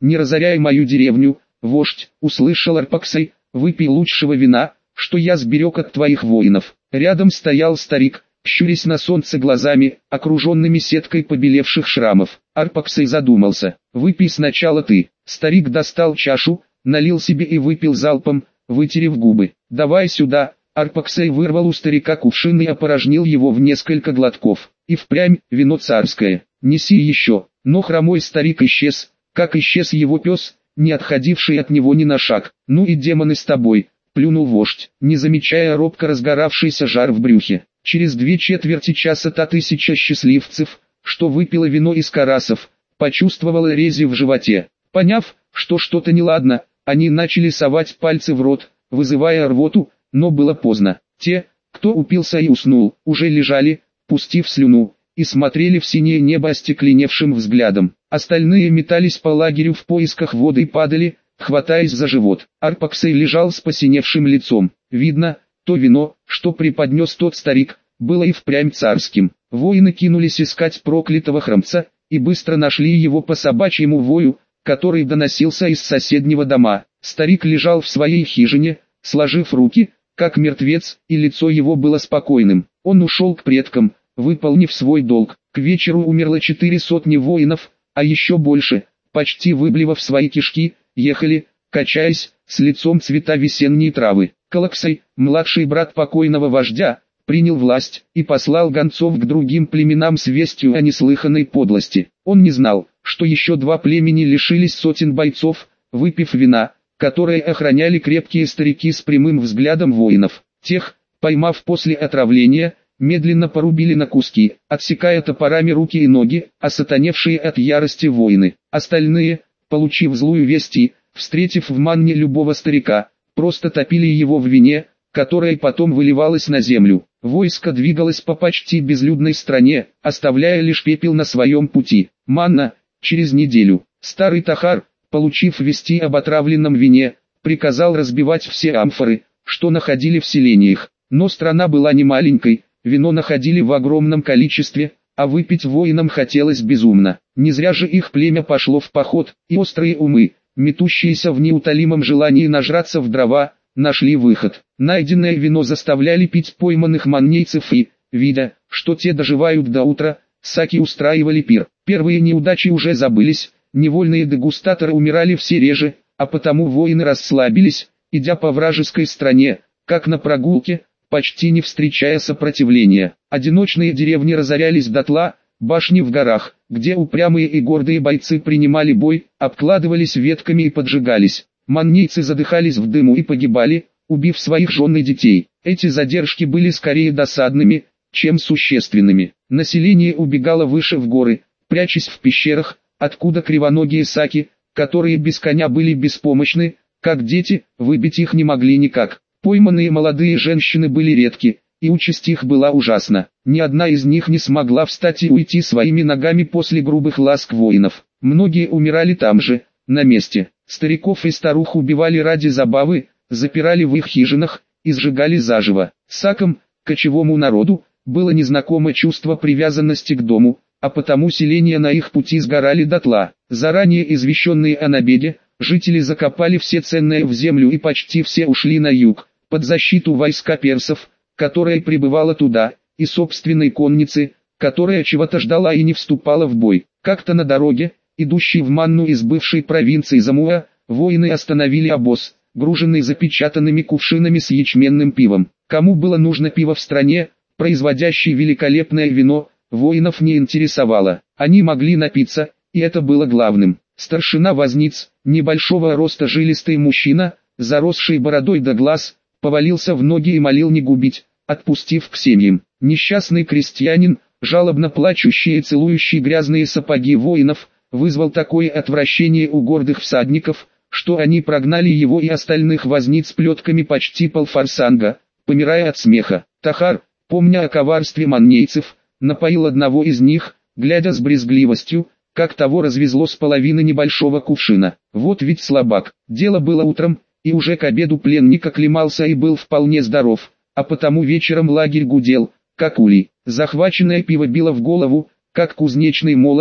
не разоряй мою деревню, вождь, услышал Арпаксай, выпей лучшего вина, что я сберег от твоих воинов. Рядом стоял старик, щурясь на солнце глазами, окруженными сеткой побелевших шрамов. Арпаксай задумался. «Выпей сначала ты». Старик достал чашу, налил себе и выпил залпом, вытерев губы. «Давай сюда». Арпаксай вырвал у старика кувшин и опорожнил его в несколько глотков. И впрямь, вино царское. «Неси еще». Но хромой старик исчез, как исчез его пес, не отходивший от него ни на шаг. «Ну и демоны с тобой», — плюнул вождь, не замечая робко разгоравшийся жар в брюхе. Через 2/4 часа та тысяча счастливцев, что выпила вино из карасов, почувствовала рези в животе. Поняв, что что-то неладно, они начали совать пальцы в рот, вызывая рвоту, но было поздно. Те, кто упился и уснул, уже лежали, пустив слюну, и смотрели в синее небо остекленевшим взглядом. Остальные метались по лагерю в поисках воды и падали, хватаясь за живот. Арпаксай лежал с посиневшим лицом. Видно, то вино, что преподнес тот старик, было и впрямь царским. Воины кинулись искать проклятого хромца, и быстро нашли его по собачьему вою, который доносился из соседнего дома. Старик лежал в своей хижине, сложив руки, как мертвец, и лицо его было спокойным. Он ушел к предкам, выполнив свой долг. К вечеру умерло 400 воинов, а еще больше, почти выблевав свои кишки, ехали, качаясь, с лицом цвета весенней травы. Калаксай, младший брат покойного вождя, принял власть и послал гонцов к другим племенам с вестью о неслыханной подлости. Он не знал, что еще 2 племени лишились сотен бойцов, выпив вина, которое охраняли крепкие старики с прямым взглядом воинов. Тех, поймав после отравления, медленно порубили на куски, отсекая топорами руки и ноги, осатаневшие от ярости воины. Остальные, получив злую весть и, встретив в манне любого старика, просто топили его в вине, которая потом выливалась на землю. Войско двигалось по почти безлюдной стране, оставляя лишь пепел на своем пути. Манна, через неделю. Старый Тахар, получив вести об отравленном вине, приказал разбивать все амфоры, что находили в селениях. Но страна была не маленькой, вино находили в огромном количестве, а выпить воинам хотелось безумно. Не зря же их племя пошло в поход, и острые умы, метущиеся в неутолимом желании нажраться в дрова, нашли выход. Найденное вино заставляли пить пойманных маннейцев и, видя, что те доживают до утра, саки устраивали пир. Первые неудачи уже забылись, невольные дегустаторы умирали все реже, а потому воины расслабились, идя по вражеской стране, как на прогулке, почти не встречая сопротивления. Одиночные деревни разорялись дотла, башни в горах, где упрямые и гордые бойцы принимали бой, обкладывались ветками и поджигались. Маннейцы задыхались в дыму и погибали, убив своих жен и детей. Эти задержки были скорее досадными, чем существенными. Население убегало выше в горы, прячась в пещерах, откуда кривоногие саки, которые без коня были беспомощны, как дети, выбить их не могли никак. Пойманные молодые женщины были редки, и участь их была ужасна. Ни одна из них не смогла встать и уйти своими ногами после грубых ласк воинов. Многие умирали там же, на месте. Стариков и старух убивали ради забавы, запирали в их хижинах и сжигали заживо. Сакам, кочевому народу, было незнакомо чувство привязанности к дому, а потому селения на их пути сгорали дотла. Заранее извещенные о набеге, жители закопали все ценное в землю и почти все ушли на юг, под защиту войска персов, которая прибывала туда, и собственной конницы, которая чего-то ждала и не вступала в бой. Как-то на дороге, идущей в Манну из бывшей провинции Замуа, воины остановили обоз, груженный запечатанными кувшинами с ячменным пивом. Кому было нужно пиво в стране, производящей великолепное вино, воинов не интересовало. Они могли напиться, и это было главным. Старшина возниц, небольшого роста жилистый мужчина, заросший бородой до глаз, повалился в ноги и молил не губить, отпустив к семьям. Несчастный крестьянин, жалобно плачущий и целующий грязные сапоги воинов, вызвал такое отвращение у гордых всадников, что они прогнали его и остальных возниц плетками почти полфорсанга, помирая от смеха. Тахар, помня о коварстве маннейцев, напоил одного из них, глядя с брезгливостью, как того развезло с половины небольшого кувшина. Вот ведь слабак. Дело было утром, и уже к обеду пленник оклемался и был вполне здоров, а потому вечером лагерь гудел, как улей. Захваченное пиво било в голову, как кузнечный молот,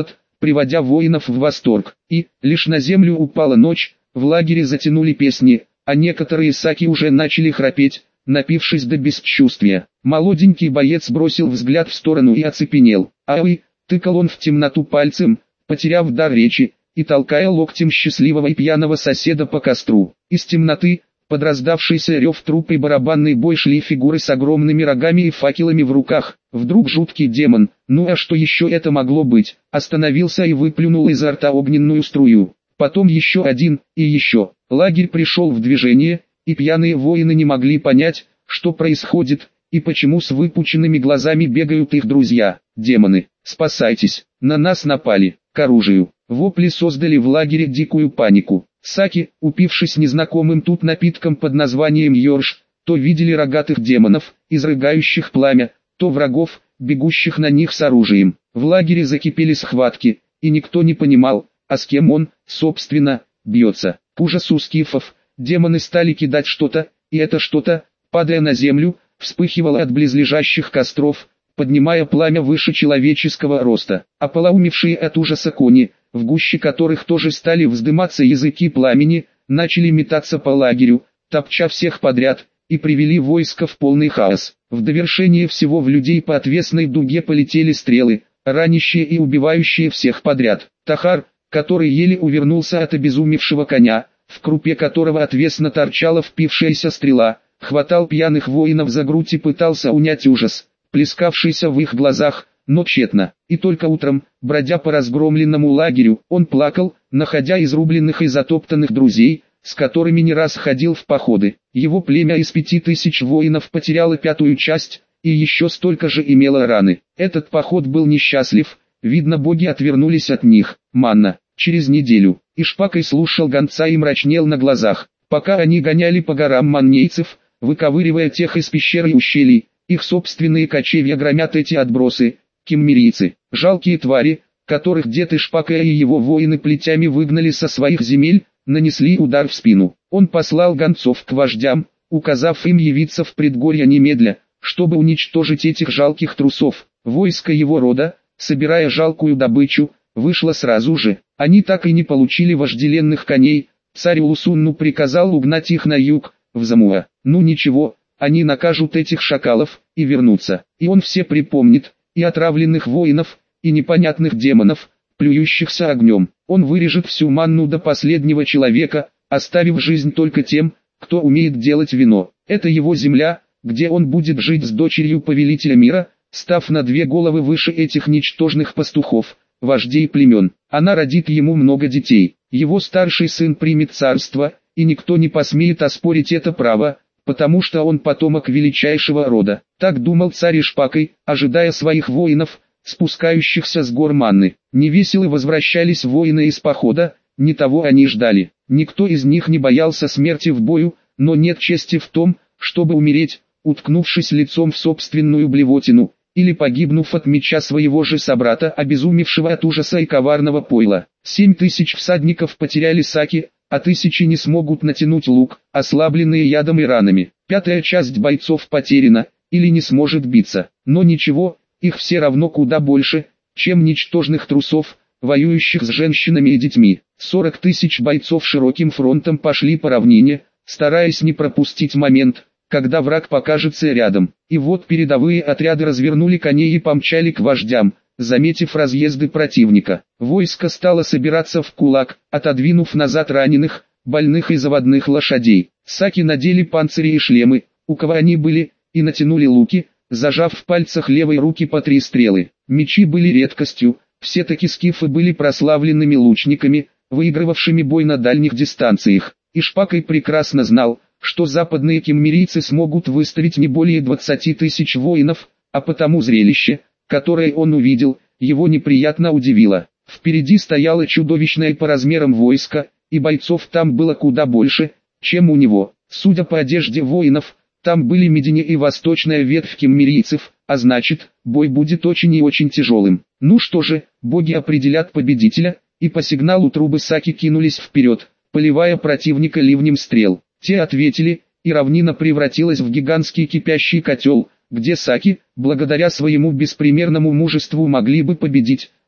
приводя воинов в восторг. И, лишь на землю упала ночь, в лагере затянули песни, а некоторые саки уже начали храпеть, напившись до бесчувствия. Молоденький боец бросил взгляд в сторону и оцепенел. «Ай!» — тыкал он в темноту пальцем, потеряв дар речи, и толкая локтем счастливого и пьяного соседа по костру. Из темноты, под раздавшийся рев труп и барабанный бой, шли фигуры с огромными рогами и факелами в руках. Вдруг жуткий демон, ну а что еще это могло быть, остановился и выплюнул изо рта огненную струю. Потом еще один, и еще. Лагерь пришел в движение, и пьяные воины не могли понять, что происходит, и почему с выпученными глазами бегают их друзья. «Демоны, спасайтесь, на нас напали!» К оружию. Вопли создали в лагере дикую панику. Саки, упившись незнакомым тут напитком под названием йорш, то видели рогатых демонов, изрыгающих пламя, то врагов, бегущих на них с оружием. В лагере закипели схватки, и никто не понимал, а с кем он, собственно, бьется. К ужасу скифов, демоны стали кидать что-то, и это что-то, падая на землю, вспыхивало от близлежащих костров, поднимая пламя выше человеческого роста. Ополоумевшие от ужаса кони, в гуще которых тоже стали вздыматься языки пламени, начали метаться по лагерю, топча всех подряд, и привели войско в полный хаос. В довершение всего в людей по отвесной дуге полетели стрелы, ранящие и убивающие всех подряд. Тахар, который еле увернулся от обезумевшего коня, в крупе которого отвесно торчала впившаяся стрела, хватал пьяных воинов за грудь и пытался унять ужас, плескавшийся в их глазах, но тщетно. И только утром, бродя по разгромленному лагерю, он плакал, находя изрубленных и затоптанных друзей, с которыми не раз ходил в походы. Его племя из 5000 воинов потеряло 1/5 часть, и еще столько же имело раны. Этот поход был несчастлив, видно, боги отвернулись от них. Манна. Через неделю. Ишпакой слушал гонца и мрачнел на глазах, пока они гоняли по горам маннейцев, выковыривая тех из пещер и ущелий. Их собственные кочевья громят эти отбросы, киммерийцы, жалкие твари, которых дед Ишпака и его воины плетями выгнали со своих земель, нанесли удар в спину. Он послал гонцов к вождям, указав им явиться в предгорье немедля, чтобы уничтожить этих жалких трусов. Войско его рода, собирая жалкую добычу, вышло сразу же. Они так и не получили вожделенных коней. Царь Улусунну приказал угнать их на юг, в Замуа. Ну ничего, они накажут этих шакалов, и вернутся. И он все припомнит, и отравленных воинов, и непонятных демонов, плюющихся огнем. Он вырежет всю манну до последнего человека, оставив жизнь только тем, кто умеет делать вино. Это его земля, где он будет жить с дочерью повелителя мира, став на 2 головы выше этих ничтожных пастухов, вождей племен. Она родит ему много детей. Его старший сын примет царство, и никто не посмеет оспорить это право, потому что он потомок величайшего рода. Так думал царь Ишпакой, ожидая своих воинов, спускающихся с гор Манны. Невесело возвращались воины из похода, не того они ждали. Никто из них не боялся смерти в бою, но нет чести в том, чтобы умереть, уткнувшись лицом в собственную блевотину, или погибнув от меча своего же собрата, обезумевшего от ужаса и коварного пойла. 7000 всадников потеряли саки, а 1000 не смогут натянуть лук, ослабленные ядом и ранами. 1/5 часть бойцов потеряна, или не сможет биться. Но ничего, их все равно куда больше, чем ничтожных трусов, воюющих с женщинами и детьми. 40 000 бойцов широким фронтом пошли по равнине, стараясь не пропустить момент, когда враг покажется рядом. И вот передовые отряды развернули коней и помчали к вождям, заметив разъезды противника. Войско стало собираться в кулак, отодвинув назад раненых, больных и заводных лошадей. Саки надели панцири и шлемы, у кого они были, и натянули луки, зажав в пальцах левой руки по 3 стрелы. Мечи были редкостью, все-таки скифы были прославленными лучниками, выигрывавшими бой на дальних дистанциях. Ишпакой прекрасно знал, что западные киммерийцы смогут выставить не более 20 000 воинов, а потому зрелище, которое он увидел, его неприятно удивило. Впереди стояло чудовищное по размерам войско, и бойцов там было куда больше, чем у него. Судя по одежде воинов, там были Медине и восточная ветвь киммерийцев, а значит, бой будет очень и очень тяжелым. Ну что же, боги определят победителя, и по сигналу трубы саки кинулись вперед, поливая противника ливнем стрел. Те ответили, и равнина превратилась в гигантский кипящий котел, где саки, благодаря своему беспримерному мужеству, могли бы победить,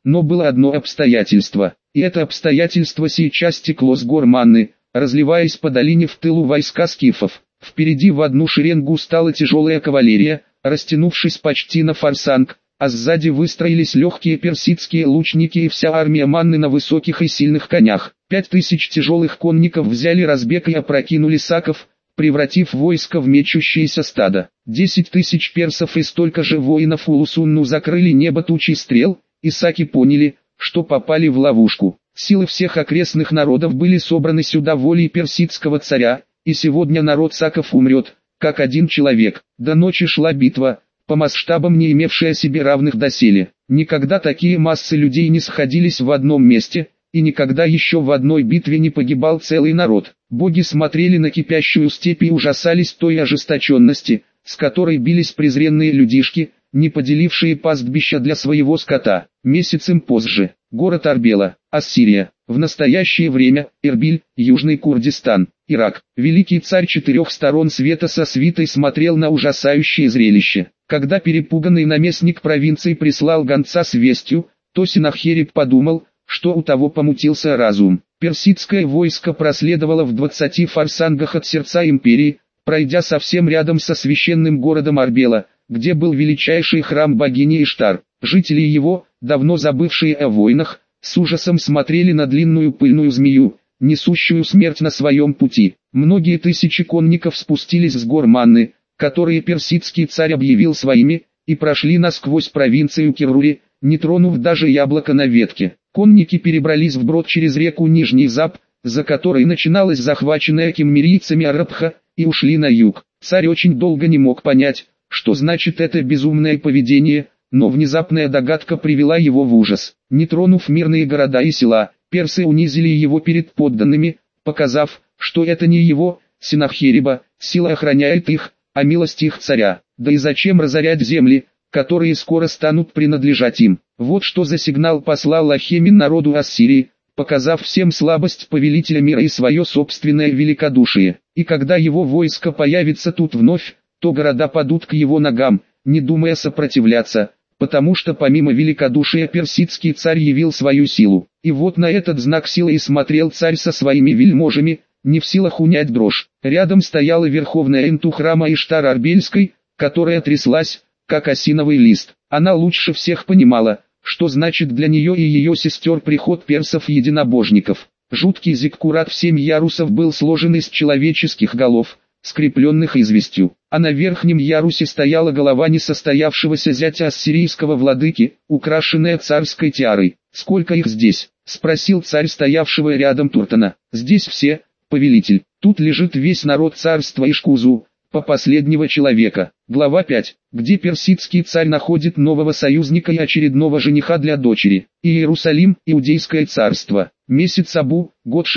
Но было одно обстоятельство, и это обстоятельство сейчас текло с гор Манны, разливаясь по долине в тылу войска скифов. Впереди в одну шеренгу стала тяжелая кавалерия, растянувшись почти на форсанг, а сзади выстроились легкие персидские лучники и вся армия Манны на высоких и сильных конях. 5000 тяжелых конников взяли разбег и опрокинули саков, превратив войско в мечущееся стадо. 10 000 персов и столько же воинов Улусунну закрыли небо тучей стрел, и саки поняли, что попали в ловушку. Силы всех окрестных народов были собраны сюда волей персидского царя, и сегодня народ саков умрет, как один человек. До ночи шла битва, по масштабам не имевшая себе равных доселе. Никогда такие массы людей не сходились в одном месте, и никогда еще в одной битве не погибал целый народ. Боги смотрели на кипящую степь и ужасались той ожесточенности, с которой бились презренные людишки, не поделившие пастбища для своего скота. Месяцем позже, город Арбела, Ассирия, в настоящее время, Эрбиль, Южный Курдистан, Ирак. Великий царь 4 сторон света со свитой смотрел на ужасающее зрелище. Когда перепуганный наместник провинции прислал гонца с вестью, то Сенахериб подумал, что у того помутился разум. Персидское войско проследовало в 20 форсангах от сердца империи, пройдя совсем рядом со священным городом Арбела, где был величайший храм богини Иштар. Жители его, давно забывшие о войнах, с ужасом смотрели на длинную пыльную змею, несущую смерть на своем пути. Многие тысячи конников спустились с гор Манны, которые персидский царь объявил своими, и прошли насквозь провинцию Кирури, не тронув даже яблоко на ветке. Конники перебрались вброд через реку Нижний Зап, за которой начиналась захваченная киммерийцами Арабха, и ушли на юг. Царь очень долго не мог понять, что значит это безумное поведение, но внезапная догадка привела его в ужас. Не тронув мирные города и села, персы унизили его перед подданными, показав, что это не его, Сенахериба, сила охраняет их, а милость их царя. Да и зачем разорять земли, которые скоро станут принадлежать им? Вот что за сигнал послал Ахемен народу Ассирии, показав всем слабость повелителя мира и свое собственное великодушие. И когда его войско появится тут вновь, то города падут к его ногам, не думая сопротивляться, потому что помимо великодушия персидский царь явил свою силу. И вот на этот знак силы и смотрел царь со своими вельможами, не в силах унять дрожь. Рядом стояла верховная энту храма Иштар Арбельской, которая тряслась, как осиновый лист. Она лучше всех понимала, что значит для нее и ее сестер приход персов-единобожников. Жуткий зиккурат в 7 ярусов был сложен из человеческих голов, скрепленных известью, а на верхнем ярусе стояла голова несостоявшегося зятя ассирийского владыки, украшенная царской тиарой. «Сколько их здесь?» — спросил царь стоявшего рядом Туртана. «Здесь все, повелитель. Тут лежит весь народ царства Ишкузу, по последнего человека». Глава 5. Где персидский царь находит нового союзника и очередного жениха для дочери. Иерусалим, Иудейское царство. Месяц Абу, год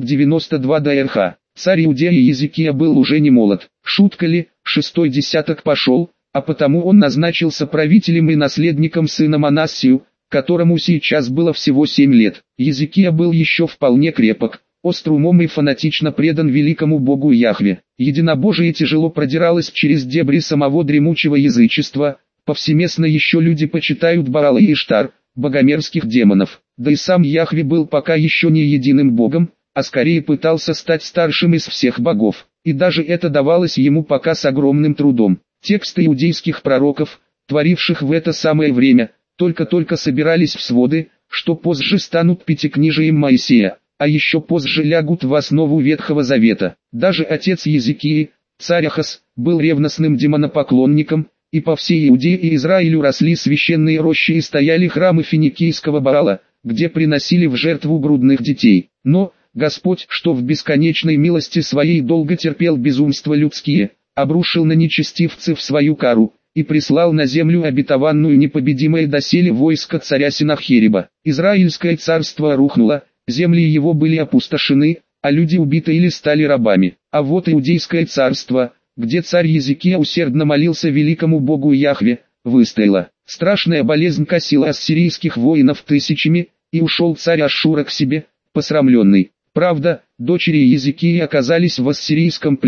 692 до РХ. Царь Иудеи Езекия был уже не молод. Шутка ли, 6-й десяток пошел, а потому он назначился правителем и наследником сына Манассию, которому сейчас было всего 7 лет. Езекия был еще вполне крепок, остр умом и фанатично предан великому богу Яхве. Единобожие тяжело продиралось через дебри самого дремучего язычества, повсеместно еще люди почитают Баала и Иштар, богомерзких демонов. Да и сам Яхве был пока еще не единым богом, а скорее пытался стать старшим из всех богов. И даже это давалось ему пока с огромным трудом. Тексты иудейских пророков, творивших в это самое время, только-только собирались в своды, что позже станут пятикнижием Моисея, а еще позже лягут в основу Ветхого Завета. Даже отец Езекии, царь Ахаз, был ревностным демонопоклонником, и по всей Иудее и Израилю росли священные рощи и стояли храмы финикийского Баала, где приносили в жертву грудных детей. Но Господь, что в бесконечной милости своей долго терпел безумства людские, обрушил на нечестивцев свою кару, и прислал на землю обетованную непобедимое доселе войско царя Сенахериба. Израильское царство рухнуло, земли его были опустошены, а люди убиты или стали рабами. А вот Иудейское царство, где царь Езекия усердно молился великому богу Яхве, выстояло. Страшная болезнь косила ассирийских воинов тысячами, и ушел царь Ашшура к себе, посрамленный. Правда, дочери Езекии оказались в ассирийском плену,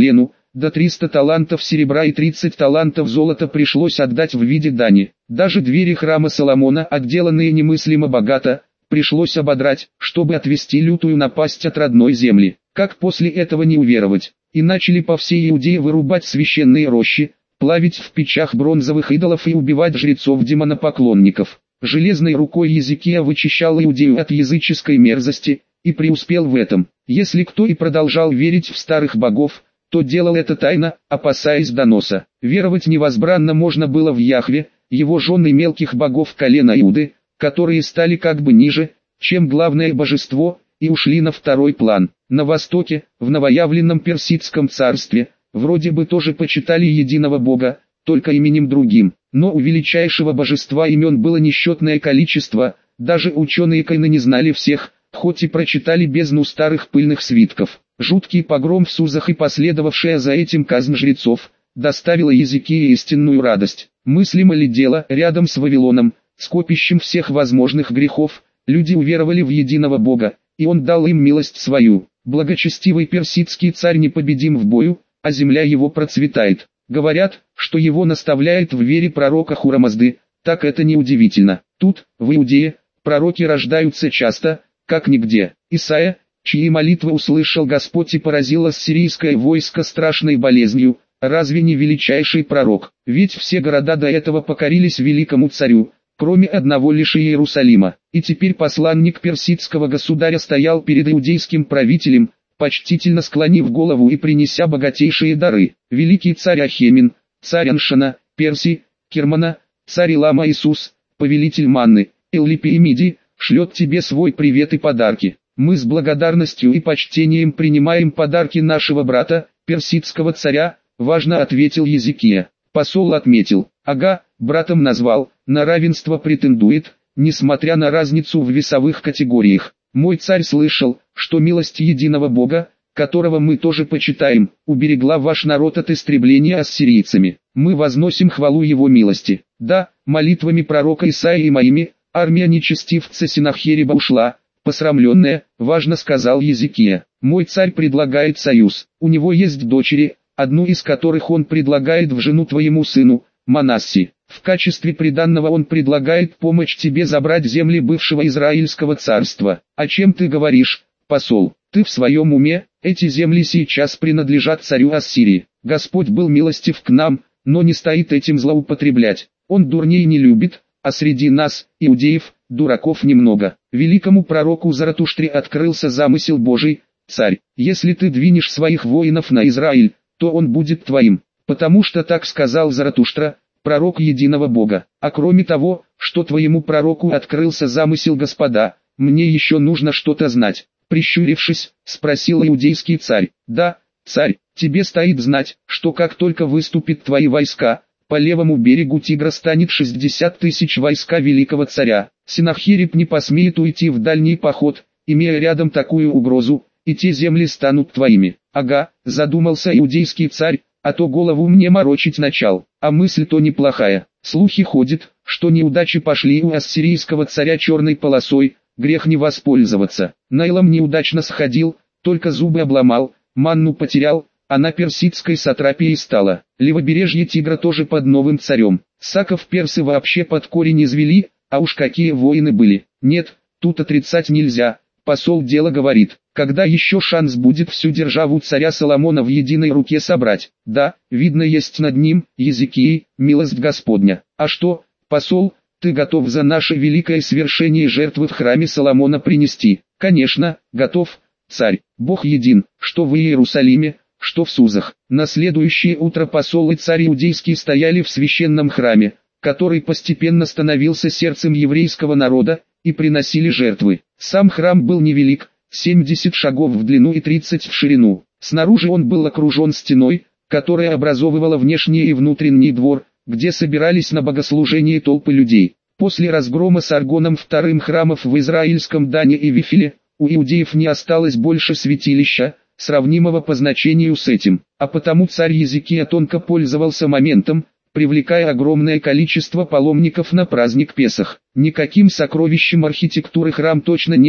до 300 талантов серебра и 30 талантов золота пришлось отдать в виде дани. Даже двери храма Соломона, отделанные немыслимо богато, пришлось ободрать, чтобы отвести лютую напасть от родной земли. Как после этого не уверовать? И начали по всей Иудее вырубать священные рощи, плавить в печах бронзовых идолов и убивать жрецов-демонопоклонников. Железной рукой Езекия вычищал Иудею от языческой мерзости, и преуспел в этом. Если кто и продолжал верить в старых богов, то делал это тайно, опасаясь доноса. Веровать невозбранно можно было в Яхве, его жены мелких богов колена Иуды, которые стали как бы ниже, чем главное божество, и ушли на второй план. На востоке, в новоявленном персидском царстве, вроде бы тоже почитали единого бога, только именем другим. Но у величайшего божества имен было несчетное количество, даже ученые Кайны не знали всех, хоть и прочитали бездну старых пыльных свитков. Жуткий погром в Сузах и последовавшая за этим казнь жрецов, доставила Езекии истинную радость. Мыслимо ли дело, рядом с Вавилоном, скопищем всех возможных грехов, люди уверовали в единого Бога, и Он дал им милость свою. Благочестивый персидский царь непобедим в бою, а земля его процветает. Говорят, что его наставляет в вере пророка Хурамазды, так это неудивительно. Тут, в Иудее, пророки рождаются часто, как нигде. Исайя, чьи молитвы услышал Господь и поразил ассирийское войско страшной болезнью, разве не величайший пророк? Ведь все города до этого покорились великому царю, кроме одного лишь Иерусалима. И теперь посланник персидского государя стоял перед иудейским правителем, почтительно склонив голову и принеся богатейшие дары. Великий царь Ахемен, царь Аншана, Перси, Кермана, царь Илама Иисус, повелитель Манны, Эллипи и Миди, шлет тебе свой привет и подарки. Мы с благодарностью и почтением принимаем подарки нашего брата, персидского царя, важно ответил Езекия. Посол отметил, ага, братом назвал, на равенство претендует, несмотря на разницу в весовых категориях. Мой царь слышал, что милость единого Бога, которого мы тоже почитаем, уберегла ваш народ от истребления ассирийцами. Мы возносим хвалу его милости. Да, молитвами пророка Исаии и моими, армия нечестивца Сенахериба ушла, посрамленная, важно сказал Езекия. Мой царь предлагает союз. У него есть дочери, одну из которых он предлагает в жену твоему сыну, Манасси. В качестве приданного он предлагает помочь тебе забрать земли бывшего Израильского царства. О чем ты говоришь, посол? Ты в своем уме? Эти земли сейчас принадлежат царю Ассирии. Господь был милостив к нам, но не стоит этим злоупотреблять. Он дурней не любит, а среди нас, иудеев, дураков немного. Великому пророку Заратуштре открылся замысел Божий. Царь, если ты двинешь своих воинов на Израиль, то он будет твоим, потому что так сказал Заратуштра, пророк единого Бога. А кроме того, что твоему пророку открылся замысел Господа, мне еще нужно что-то знать. Прищурившись, спросил иудейский царь. Да, царь, тебе стоит знать, что как только выступят твои войска, по левому берегу Тигра станет 60 тысяч войска великого царя. Сенахериб не посмеет уйти в дальний поход, имея рядом такую угрозу, и те земли станут твоими. Ага, задумался иудейский царь, а то голову мне морочить начал. А мысль-то неплохая. Слухи ходят, что неудачи пошли у ассирийского царя черной полосой, грех не воспользоваться. Найлом неудачно сходил, только зубы обломал, манну потерял, она персидской сатрапией стала. Левобережье Тигра тоже под новым царем. Саков персы вообще под корень извели, а уж какие воины были. Нет, тут отрицать нельзя. Посол дело говорит, когда еще шанс будет всю державу царя Соломона в единой руке собрать? Да, видно есть над ним, Езекией, милость Господня. А что, посол, ты готов за наше великое свершение жертвы в храме Соломона принести? Конечно, готов, царь. Бог един, что в Иерусалиме, что в Сузах. На следующее утро посол и царь иудейский стояли в священном храме, который постепенно становился сердцем еврейского народа, и приносили жертвы. Сам храм был невелик, 70 шагов в длину и 30 в ширину. Снаружи он был окружен стеной, которая образовывала внешний и внутренний двор, где собирались на богослужение толпы людей. После разгрома Саргоном вторым храмов в израильском Дане и Вифиле, у иудеев не осталось больше святилища, сравнимого по значению с этим, а потому царь Езекия тонко пользовался моментом, привлекая огромное количество паломников на праздник Песах. Никаким сокровищем архитектуры храм точно не был,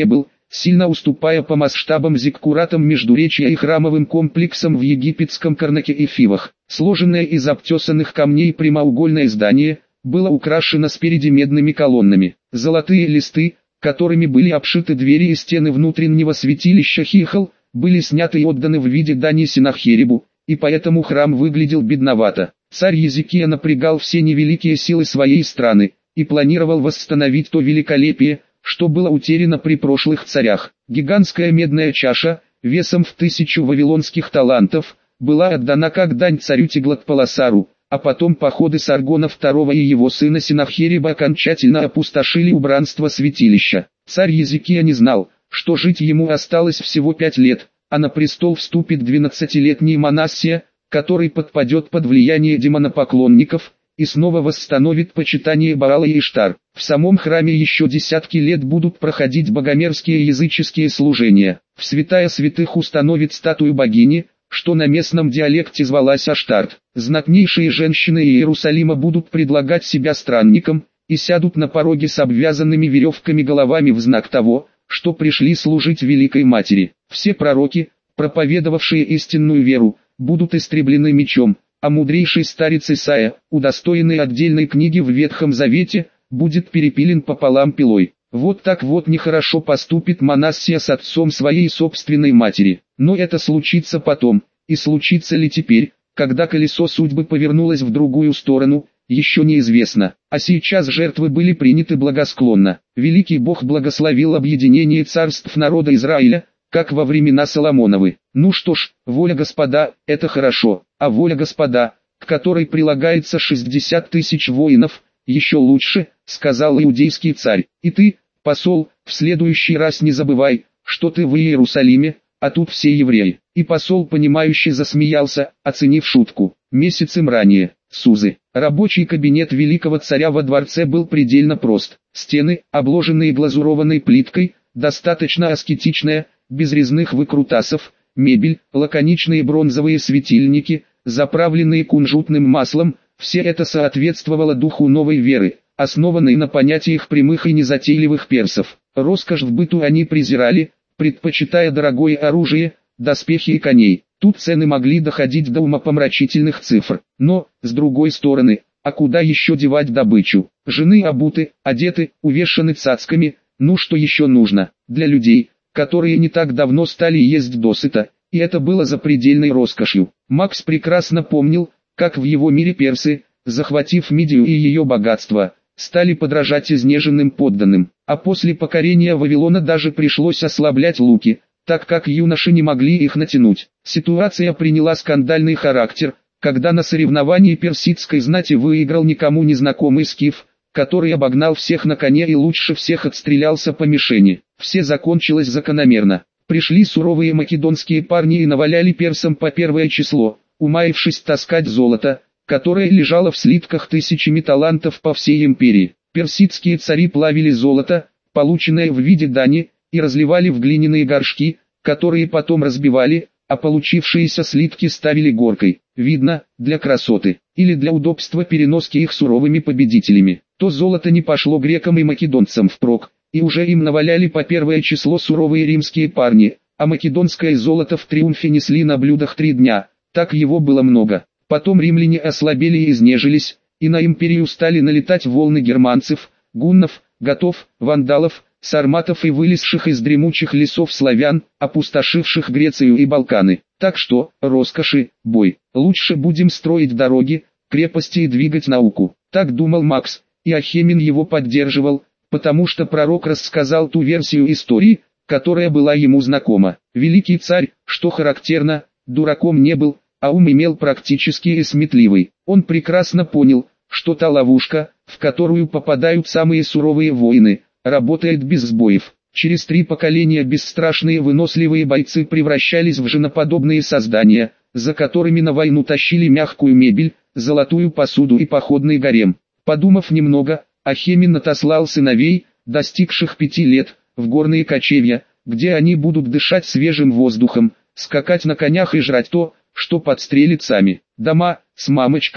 сильно уступая по масштабам зиккуратам Междуречья и храмовым комплексам в египетском Карнаке и Фивах. Сложенное из обтесанных камней прямоугольное здание было украшено спереди медными колоннами. Золотые листы, которыми были обшиты двери и стены внутреннего святилища Хихл, были сняты и отданы в виде дани Сенахерибу, и поэтому храм выглядел бедновато. Царь Езекия напрягал все невеликие силы своей страны и планировал восстановить то великолепие, что было утеряно при прошлых царях. Гигантская медная чаша, весом в 1000 вавилонских талантов, была отдана как дань царю Теглат-Паласару, а потом походы Саргона II и его сына Сенахериба окончательно опустошили убранство святилища. Царь Езекия не знал, что жить ему осталось всего 5 лет, а на престол вступит 12-летний Манассия, который подпадет под влияние демонопоклонников и снова восстановит почитание Баала и Иштар. В самом храме еще десятки лет будут проходить богомерзкие языческие служения. В святая святых установит статую богини, что на местном диалекте звалась Аштарт. Знатнейшие женщины Иерусалима будут предлагать себя странникам и сядут на пороге с обвязанными веревками головами в знак того, что пришли служить Великой Матери. Все пророки, проповедовавшие истинную веру, будут истреблены мечом, а мудрейший старец Исаия, удостоенный отдельной книги в Ветхом Завете, будет перепилен пополам пилой. Вот так вот нехорошо поступит Манассия с отцом своей собственной матери. Но это случится потом, и случится ли теперь, когда колесо судьбы повернулось в другую сторону, еще неизвестно. А сейчас жертвы были приняты благосклонно. Великий Бог благословил объединение царств народа Израиля, как во времена Соломоновы. Ну что ж, воля Господа – это хорошо, а воля Господа, к которой прилагается 60 тысяч воинов, еще лучше, сказал иудейский царь. И ты, посол, в следующий раз не забывай, что ты в Иерусалиме, а тут все евреи. И посол понимающе засмеялся, оценив шутку. Месяцем ранее, Сузы, рабочий кабинет великого царя во дворце был предельно прост. Стены, обложенные глазурованной плиткой, достаточно аскетичная, без резных выкрутасов, мебель, лаконичные бронзовые светильники, заправленные кунжутным маслом, все это соответствовало духу новой веры, основанной на понятиях прямых и незатейливых персов. Роскошь в быту они презирали, предпочитая дорогое оружие, доспехи и коней. Тут цены могли доходить до умопомрачительных цифр. Но, с другой стороны, а куда еще девать добычу? Жены обуты, одеты, увешаны цацками, ну что еще нужно? Для людей, которые не так давно стали есть досыта, и это было запредельной роскошью. Макс прекрасно помнил, как в его мире персы, захватив Мидию и ее богатство, стали подражать изнеженным подданным, а после покорения Вавилона даже пришлось ослаблять луки, так как юноши не могли их натянуть. Ситуация приняла скандальный характер, когда на соревновании персидской знати выиграл никому незнакомый скиф, который обогнал всех на коне и лучше всех отстрелялся по мишени. Все закончилось закономерно. Пришли суровые македонские парни и наваляли персам по первое число, умаившись таскать золото, которое лежало в слитках тысячами талантов по всей империи. Персидские цари плавили золото, полученное в виде дани, и разливали в глиняные горшки, которые потом разбивали, а получившиеся слитки ставили горкой. Видно, для красоты, или для удобства переноски их суровыми победителями. То золото не пошло грекам и македонцам впрок, и уже им наваляли по первое число суровые римские парни, а македонское золото в триумфе несли на блюдах 3 дня, так его было много. Потом римляне ослабели и изнежились, и на империю стали налетать волны германцев, гуннов, готов, вандалов, сарматов и вылезших из дремучих лесов славян, опустошивших Грецию и Балканы. Так что, роскоши, бой, лучше будем строить дороги, крепости и двигать науку. Так думал Макс, и Ахемин его поддерживал, потому что пророк рассказал ту версию истории, которая была ему знакома. Великий царь, что характерно, дураком не был, а ум имел практически и сметливый. Он прекрасно понял, что та ловушка, в которую попадают самые суровые воины, работает без сбоев. Через 3 поколения бесстрашные выносливые бойцы превращались в женоподобные создания, за которыми на войну тащили мягкую мебель, золотую посуду и походный гарем. Подумав немного, Ахемин отослал сыновей, достигших 5 лет, в горные кочевья, где они будут дышать свежим воздухом, скакать на конях и жрать то, что подстрелят сами. Дома, с мамочками,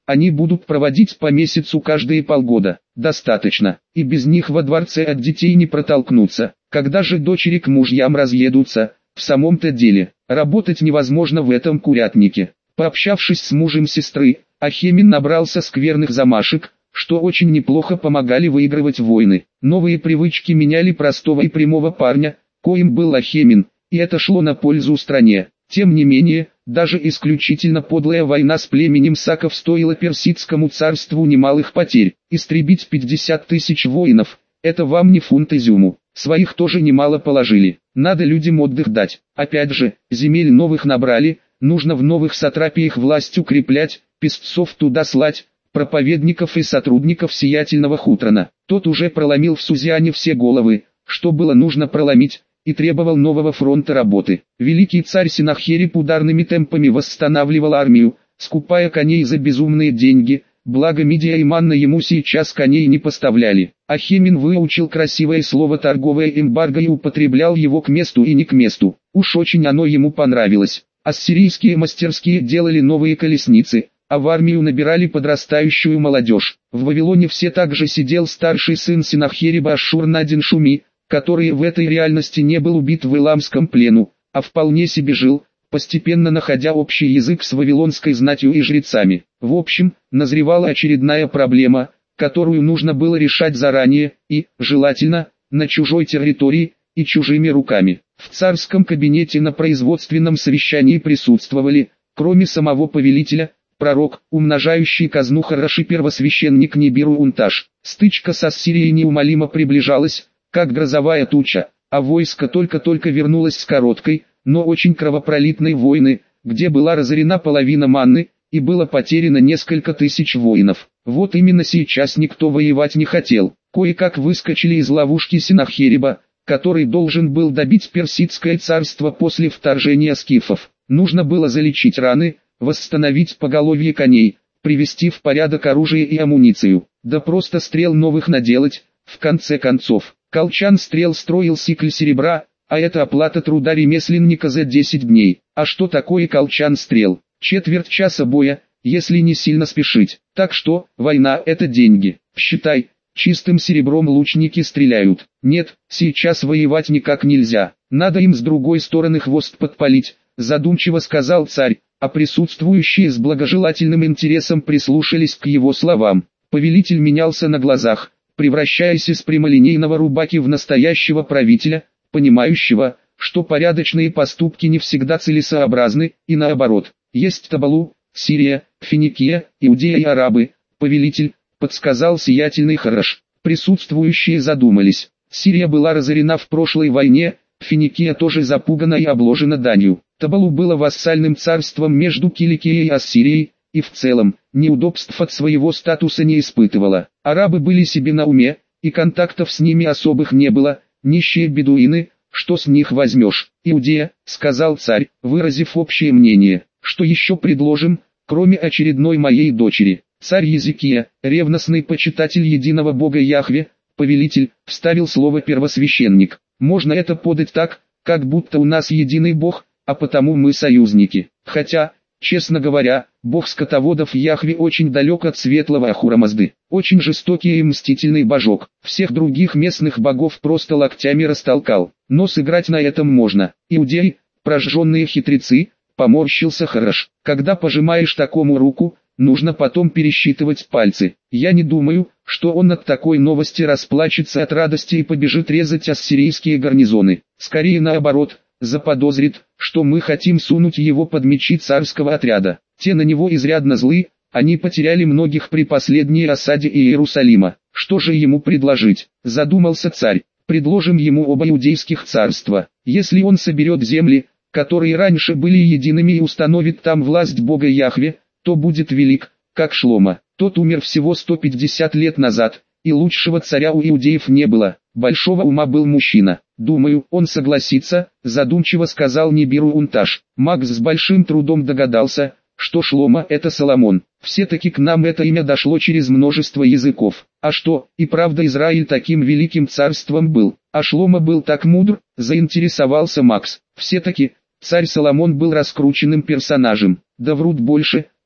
Они будут проводить по месяцу каждые полгода. Достаточно, и без них во дворце от детей не протолкнуться. Когда же дочери к мужьям разъедутся, в самом-то деле, работать невозможно в этом курятнике. Пообщавшись с мужем сестры, Ахемин набрался скверных замашек, что очень неплохо помогали выигрывать войны. Новые привычки меняли простого и прямого парня, коим был Ахемин, и это шло на пользу стране. Тем не менее, даже исключительно подлая война с племенем саков стоила персидскому царству немалых потерь. Истребить 50 тысяч воинов – это вам не фунт изюму. Своих тоже немало положили. Надо людям отдых дать. Опять же, земель новых набрали, нужно в новых сатрапиях власть укреплять, писцов туда слать, проповедников и сотрудников сиятельного Хутрана. Тот уже проломил в Сузиане все головы, что было нужно проломить, и требовал нового фронта работы. Великий царь Синаххериб ударными темпами восстанавливал армию, скупая коней за безумные деньги, благо Мидия и Манна ему сейчас коней не поставляли. Ахемен выучил красивое слово торговое эмбарго и употреблял его к месту и не к месту. Уж очень оно ему понравилось. Ассирийские мастерские делали новые колесницы, а в армию набирали подрастающую молодежь. В Вавилоне все также сидел старший сын Синаххериба Ашшур-Надин Шуми, который в этой реальности не был убит в Иламском плену, а вполне себе жил, постепенно находя общий язык с вавилонской знатью и жрецами. В общем, назревала очередная проблема, которую нужно было решать заранее, и, желательно, на чужой территории, и чужими руками. В царском кабинете на производственном совещании присутствовали, кроме самого повелителя, пророк, умножающий казну Хараш и первосвященник Нибиру Унташ. Стычка с Ассирией неумолимо приближалась, как грозовая туча, а войско только-только вернулось с короткой, но очень кровопролитной войны, где была разорена половина Манны, и было потеряно несколько тысяч воинов. Вот именно сейчас никто воевать не хотел. Кое-как выскочили из ловушки Синаххериба, который должен был добить персидское царство после вторжения скифов. Нужно было залечить раны, восстановить поголовье коней, привести в порядок оружие и амуницию, да просто стрел новых наделать. В конце концов, колчан стрел строил сикль серебра, а это оплата труда ремесленника за 10 дней. А что такое колчан стрел? Четверть часа боя, если не сильно спешить. Так что, война – это деньги. Считай, чистым серебром лучники стреляют. Нет, сейчас воевать никак нельзя. Надо им с другой стороны хвост подпалить, задумчиво сказал царь, а присутствующие с благожелательным интересом прислушались к его словам. Повелитель менялся на глазах, превращаясь из прямолинейного рубаки в настоящего правителя, понимающего, что порядочные поступки не всегда целесообразны, и наоборот. Есть Табалу, Сирия, Финикия, Иудея и арабы. Повелитель, подсказал сиятельный Хараш. Присутствующие задумались. Сирия была разорена в прошлой войне, Финикия тоже запугана и обложена данью. Табалу было вассальным царством между Киликией и Ассирией, и в целом, неудобств от своего статуса не испытывала. Арабы были себе на уме, и контактов с ними особых не было, нищие бедуины, что с них возьмешь. Иудея, сказал царь, выразив общее мнение, что еще предложим, кроме очередной моей дочери. Царь Езекия, ревностный почитатель единого бога Яхве, повелитель, вставил слово первосвященник. Можно это подать так, как будто у нас единый бог, а потому мы союзники. Хотя, честно говоря, бог скотоводов Яхве очень далек от светлого Ахура-Мазды. Очень жестокий и мстительный божок. Всех других местных богов просто локтями растолкал. Но сыграть на этом можно. Иудеи, прожженные хитрецы, поморщился Хараш. Когда пожимаешь такому руку, нужно потом пересчитывать пальцы. Я не думаю, что он от такой новости расплачется от радости и побежит резать ассирийские гарнизоны. Скорее наоборот, заподозрит, что мы хотим сунуть его под мечи царского отряда. Те на него изрядно злы, они потеряли многих при последней осаде Иерусалима. Что же ему предложить? Задумался царь. Предложим ему оба иудейских царства. Если он соберет земли, которые раньше были едиными, и установит там власть бога Яхве, то будет велик, как Шлома. Тот умер всего 150 лет назад, и лучшего царя у иудеев не было. Большого ума был мужчина. Думаю, он согласится, задумчиво сказал Нибиру Унташ. Макс с большим трудом догадался, что Шлома это Соломон. Все-таки к нам это имя дошло через множество языков. А что, и правда Израиль таким великим царством был, а Шлома был так мудр, заинтересовался Макс. Все-таки, царь Соломон был раскрученным персонажем. Да врут больше,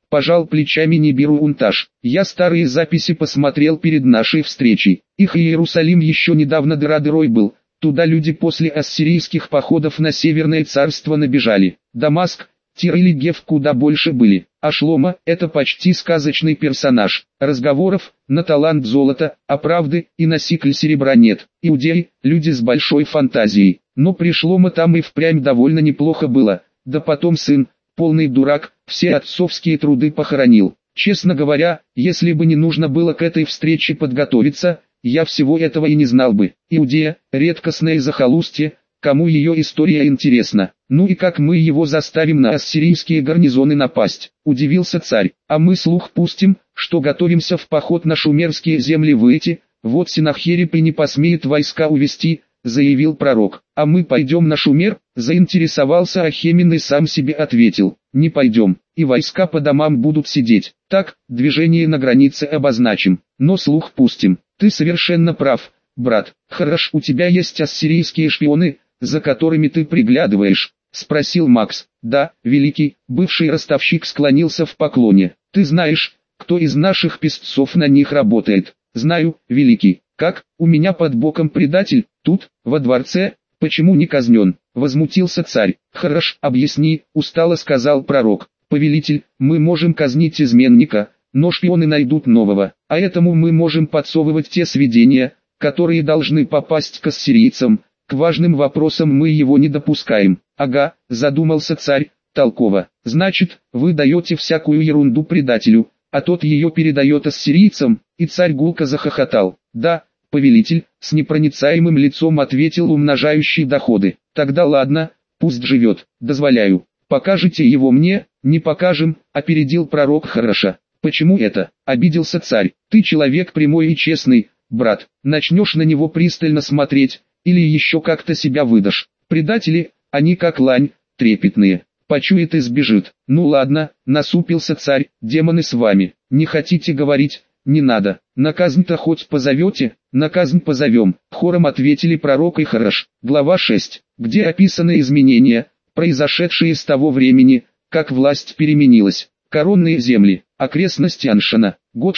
Пожал плечами, не беру унтаж. Я старые записи посмотрел перед нашей встречей. Их Иерусалим еще недавно дыра-дырой был. Туда люди после ассирийских походов на Северное царство набежали. Дамаск, Тир или Гев куда больше были. А Шломо – это почти сказочный персонаж. Разговоров на талант золота, а правды и на сикль серебра нет. Иудеи – люди с большой фантазией. Но при Шломо там и впрямь довольно неплохо было. Да потом сын, полный дурак, все отцовские труды похоронил. Честно говоря, если бы не нужно было к этой встрече подготовиться, я всего этого и не знал бы. Иудея – редкостное захолустье, кому ее история интересна. Ну и как мы его заставим на ассирийские гарнизоны напасть? Удивился царь. А мы слух пустим, что готовимся в поход на шумерские земли выйти, вот Сенахериб и не посмеет войска увести, заявил пророк. А мы пойдем на Шумер? Заинтересовался Ахемен и сам себе ответил. Не пойдем, и войска по домам будут сидеть. Так, движение на границе обозначим, но слух пустим. Ты совершенно прав, брат. Хорош, у тебя есть ассирийские шпионы, за которыми ты приглядываешь? Спросил Макс. Да, великий, бывший ростовщик склонился в поклоне. Ты знаешь, кто из наших песцов на них работает? Знаю, великий. Как, у меня под боком предатель, тут, во дворце, почему не казнен? Возмутился царь. Хорош, объясни, устало сказал пророк. Повелитель, мы можем казнить изменника, но шпионы найдут нового, а этому мы можем подсовывать те сведения, которые должны попасть к ассирийцам. К важным вопросам мы его не допускаем. Ага, задумался царь, толково. Значит, вы даете всякую ерунду предателю, а тот ее передает ассирийцам, и царь гулко захохотал. Да, повелитель, с непроницаемым лицом ответил умножающий доходы. Тогда ладно, пусть живет, дозволяю. Покажете его мне? Не покажем, опередил пророк. Хорошо. Почему это? Обиделся царь. Ты человек прямой и честный, брат. Начнешь на него пристально смотреть, или еще как-то себя выдашь. Предатели, они как лань, трепетные. Почует и сбежит. Ну ладно, насупился царь, демоны с вами. Не хотите говорить? Не надо. На казнь-то хоть позовете? На казнь позовем. Хором ответили пророк и Хараш. Глава 6, где описаны изменения, произошедшие с того времени, как власть переменилась. Коронные земли, окрестности Аншана, год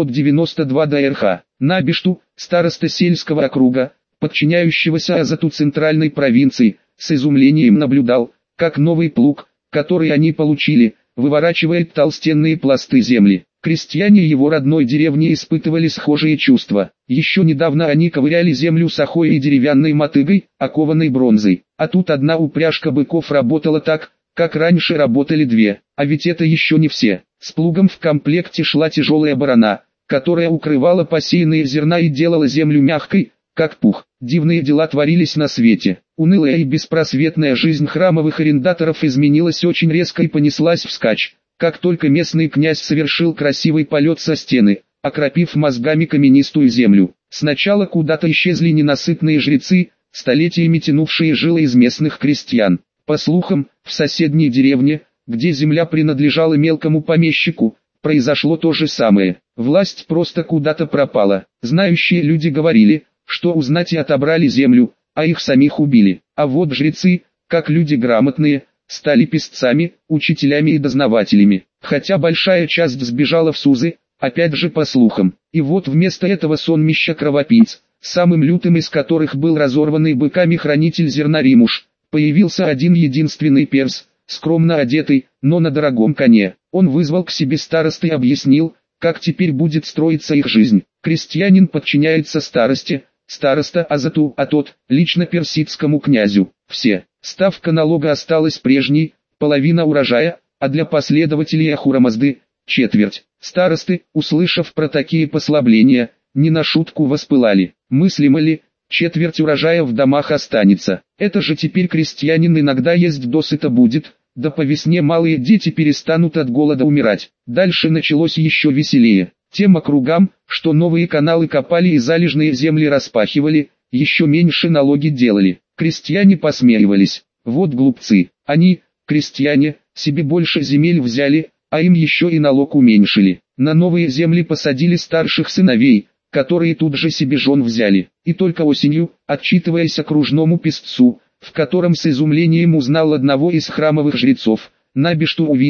692 до РХ. Набишту, староста сельского округа, подчиняющегося Азату центральной провинции, с изумлением наблюдал, как новый плуг, который они получили, выворачивает толстенные пласты земли. Крестьяне его родной деревни испытывали схожие чувства. Еще недавно они ковыряли землю сахой и деревянной мотыгой, окованной бронзой. А тут одна упряжка быков работала так, как раньше работали две. А ведь это еще не все. С плугом в комплекте шла тяжелая барана, которая укрывала посеянные зерна и делала землю мягкой, как пух. Дивные дела творились на свете. Унылая и беспросветная жизнь храмовых арендаторов изменилась очень резко и понеслась вскачь. Как только местный князь совершил красивый полет со стены, окропив мозгами каменистую землю. Сначала куда-то исчезли ненасытные жрецы, столетиями тянувшие жилы из местных крестьян. По слухам, в соседней деревне, где земля принадлежала мелкому помещику, произошло то же самое. Власть просто куда-то пропала. Знающие люди говорили, что у знати отобрали землю, а их самих убили. А вот жрецы, как люди грамотные, стали писцами, учителями и дознавателями. Хотя большая часть сбежала в Сузы, опять же по слухам. И вот вместо этого сонмища кровопийц, самым лютым из которых был разорванный быками хранитель зерна Римуш, появился один единственный перс, скромно одетый, но на дорогом коне. Он вызвал к себе старосты и объяснил, как теперь будет строиться их жизнь. Крестьянин подчиняется старосте, староста Азату, а тот – лично персидскому князю. Все. Ставка налога осталась прежней, половина урожая, а для последователей Ахура-Мазды – четверть. Старосты, услышав про такие послабления, не на шутку воспылали. Мыслимо ли, четверть урожая в домах останется. Это же теперь крестьянин иногда есть досыта будет, да по весне малые дети перестанут от голода умирать. Дальше началось еще веселее. Тем округам, что новые каналы копали и залежные земли распахивали, еще меньше налоги делали. Крестьяне посмеивались. Вот глупцы. Они, крестьяне, себе больше земель взяли, а им еще и налог уменьшили. На новые земли посадили старших сыновей, которые тут же себе жен взяли. И только осенью, отчитываясь окружному писцу, в котором с изумлением узнал одного из храмовых жрецов, Набишту увидел,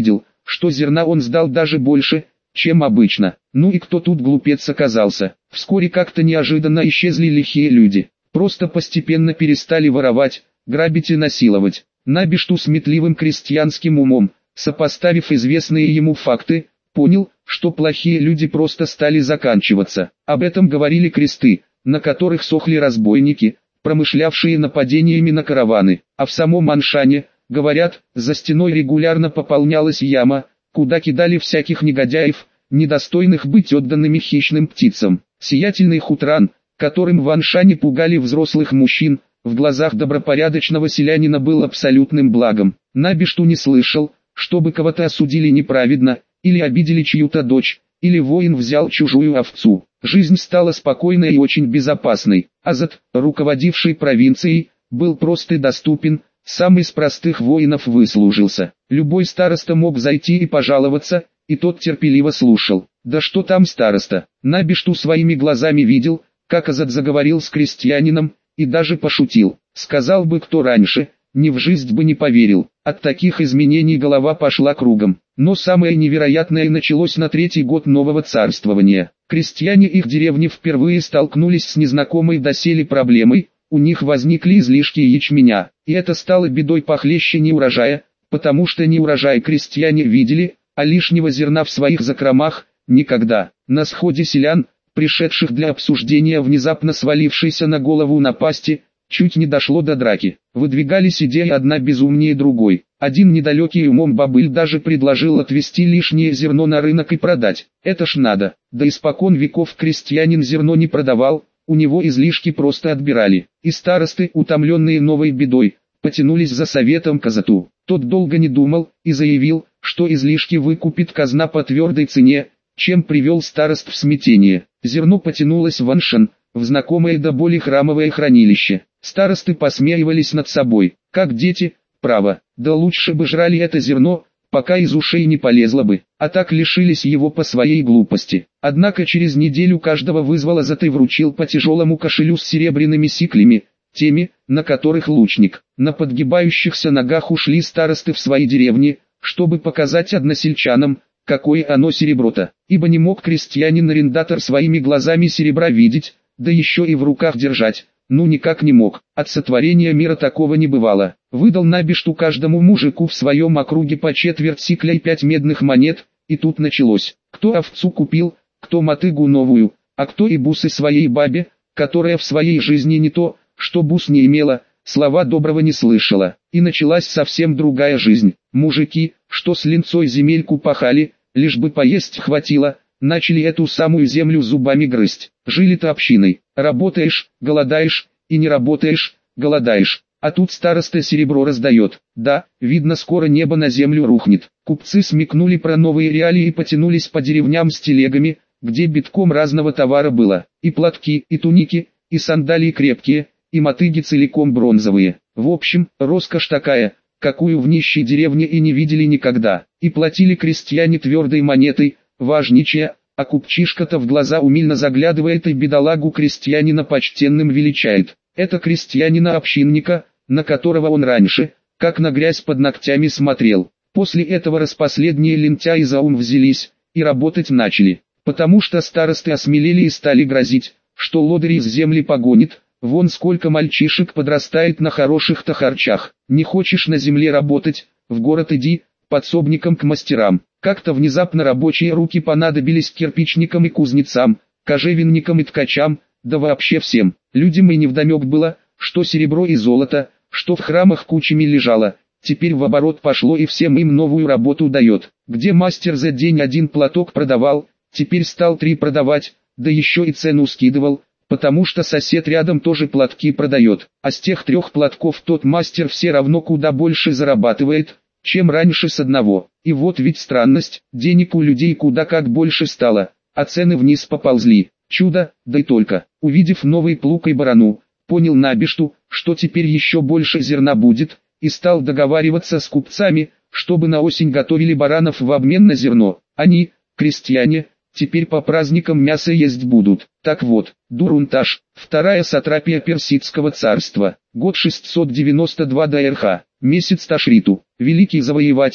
что зерна он сдал даже больше, чем обычно. Ну и кто тут глупец оказался? Вскоре как-то неожиданно исчезли лихие люди. Просто постепенно перестали воровать, грабить и насиловать. Набишту сметливым крестьянским умом, сопоставив известные ему факты, понял, что плохие люди просто стали заканчиваться. Об этом говорили кресты, на которых сохли разбойники, промышлявшие нападениями на караваны. А в самом Аншане, говорят, за стеной регулярно пополнялась яма, куда кидали всяких негодяев, недостойных быть отданными хищным птицам. Сиятельный хутран, которым в Аншане пугали взрослых мужчин, в глазах добропорядочного селянина был абсолютным благом. Набишту не слышал, чтобы кого-то осудили неправедно, или обидели чью-то дочь, или воин взял чужую овцу. Жизнь стала спокойной и очень безопасной. Азат, руководивший провинцией, был прост и доступен, сам из простых воинов выслужился. Любой староста мог зайти и пожаловаться, и тот терпеливо слушал. Да что там староста, Набишту своими глазами видел, как Азат заговорил с крестьянином, и даже пошутил. Сказал бы кто раньше, ни в жизнь бы не поверил. От таких изменений голова пошла кругом. Но самое невероятное началось на 3-й год нового царствования. Крестьяне их деревни впервые столкнулись с незнакомой доселе проблемой, у них возникли излишки ячменя. И это стало бедой похлеще неурожая, потому что неурожай крестьяне видели, а лишнего зерна в своих закромах – никогда. На сходе селян, пришедших для обсуждения внезапно свалившейся на голову напасти, чуть не дошло до драки. Выдвигались идеи одна безумнее другой. Один недалекий умом бобыль даже предложил отвезти лишнее зерно на рынок и продать. Это ж надо. Да испокон веков крестьянин зерно не продавал, у него излишки просто отбирали. И старосты, утомленные новой бедой, потянулись за советом к Азату. Тот долго не думал и заявил, что излишки выкупит казна по твердой цене, чем привел старост в смятение. Зерно потянулось в Аншан, в знакомое до боли храмовое хранилище. Старосты посмеивались над собой, как дети, право, да лучше бы жрали это зерно, пока из ушей не полезло бы, а так лишились его по своей глупости. Однако через неделю каждого вызвал Азат и вручил по тяжелому кошелю с серебряными сиклями, теми, на которых лучник. На подгибающихся ногах ушли старосты в свои деревни, чтобы показать односельчанам, какое оно серебро-то, ибо не мог крестьянин-арендатор своими глазами серебра видеть, да еще и в руках держать, ну никак не мог. От сотворения мира такого не бывало. Выдал Набишту каждому мужику в своем округе по четверть сикля и 5 медных монет, и тут началось. Кто овцу купил, кто мотыгу новую, а кто и бусы своей бабе, которая в своей жизни не то, что бус не имела, слова доброго не слышала. И началась совсем другая жизнь. Мужики, что с линцой земельку пахали, лишь бы поесть хватило, начали эту самую землю зубами грызть. Жили-то общиной. Работаешь, голодаешь, и не работаешь, голодаешь. А тут староста серебро раздает. Да, видно скоро небо на землю рухнет. Купцы смекнули про новые реалии и потянулись по деревням с телегами, где битком разного товара было. И платки, и туники, и сандалии крепкие, и мотыги целиком бронзовые. В общем, роскошь такая, какую в нищей деревне и не видели никогда. И платили крестьяне твердой монетой, важничая, а купчишка-то в глаза умильно заглядывает и бедолагу крестьянина почтенным величает. Это крестьянина-общинника, на которого он раньше, как на грязь под ногтями смотрел. После этого распоследние лентяи за ум взялись, и работать начали. Потому что старосты осмелели и стали грозить, что лодырей с земли погонит, вон сколько мальчишек подрастает на хороших-то харчах. Не хочешь на земле работать, в город иди, подсобником к мастерам. Как-то внезапно рабочие руки понадобились кирпичникам и кузнецам, кожевенникам и ткачам, да вообще всем. Людям и невдомек было, что серебро и золото, что в храмах кучами лежало, теперь в оборот пошло и всем им новую работу дает. Где мастер за день 1 платок продавал, теперь стал 3 продавать, да еще и цену скидывал, потому что сосед рядом тоже платки продает, а с тех 3 платков тот мастер все равно куда больше зарабатывает, чем раньше с одного. И вот ведь странность, денег у людей куда как больше стало, а цены вниз поползли. Чудо, да и только. Увидев новый плуг и барану, понял Набишту, что теперь еще больше зерна будет, и стал договариваться с купцами, чтобы на осень готовили баранов в обмен на зерно. Они, крестьяне, теперь по праздникам мясо есть будут. Так вот, Дурунташ, 2-я сатрапия Персидского царства, год 692 до РХ, месяц Ташриту, великий завоеватель,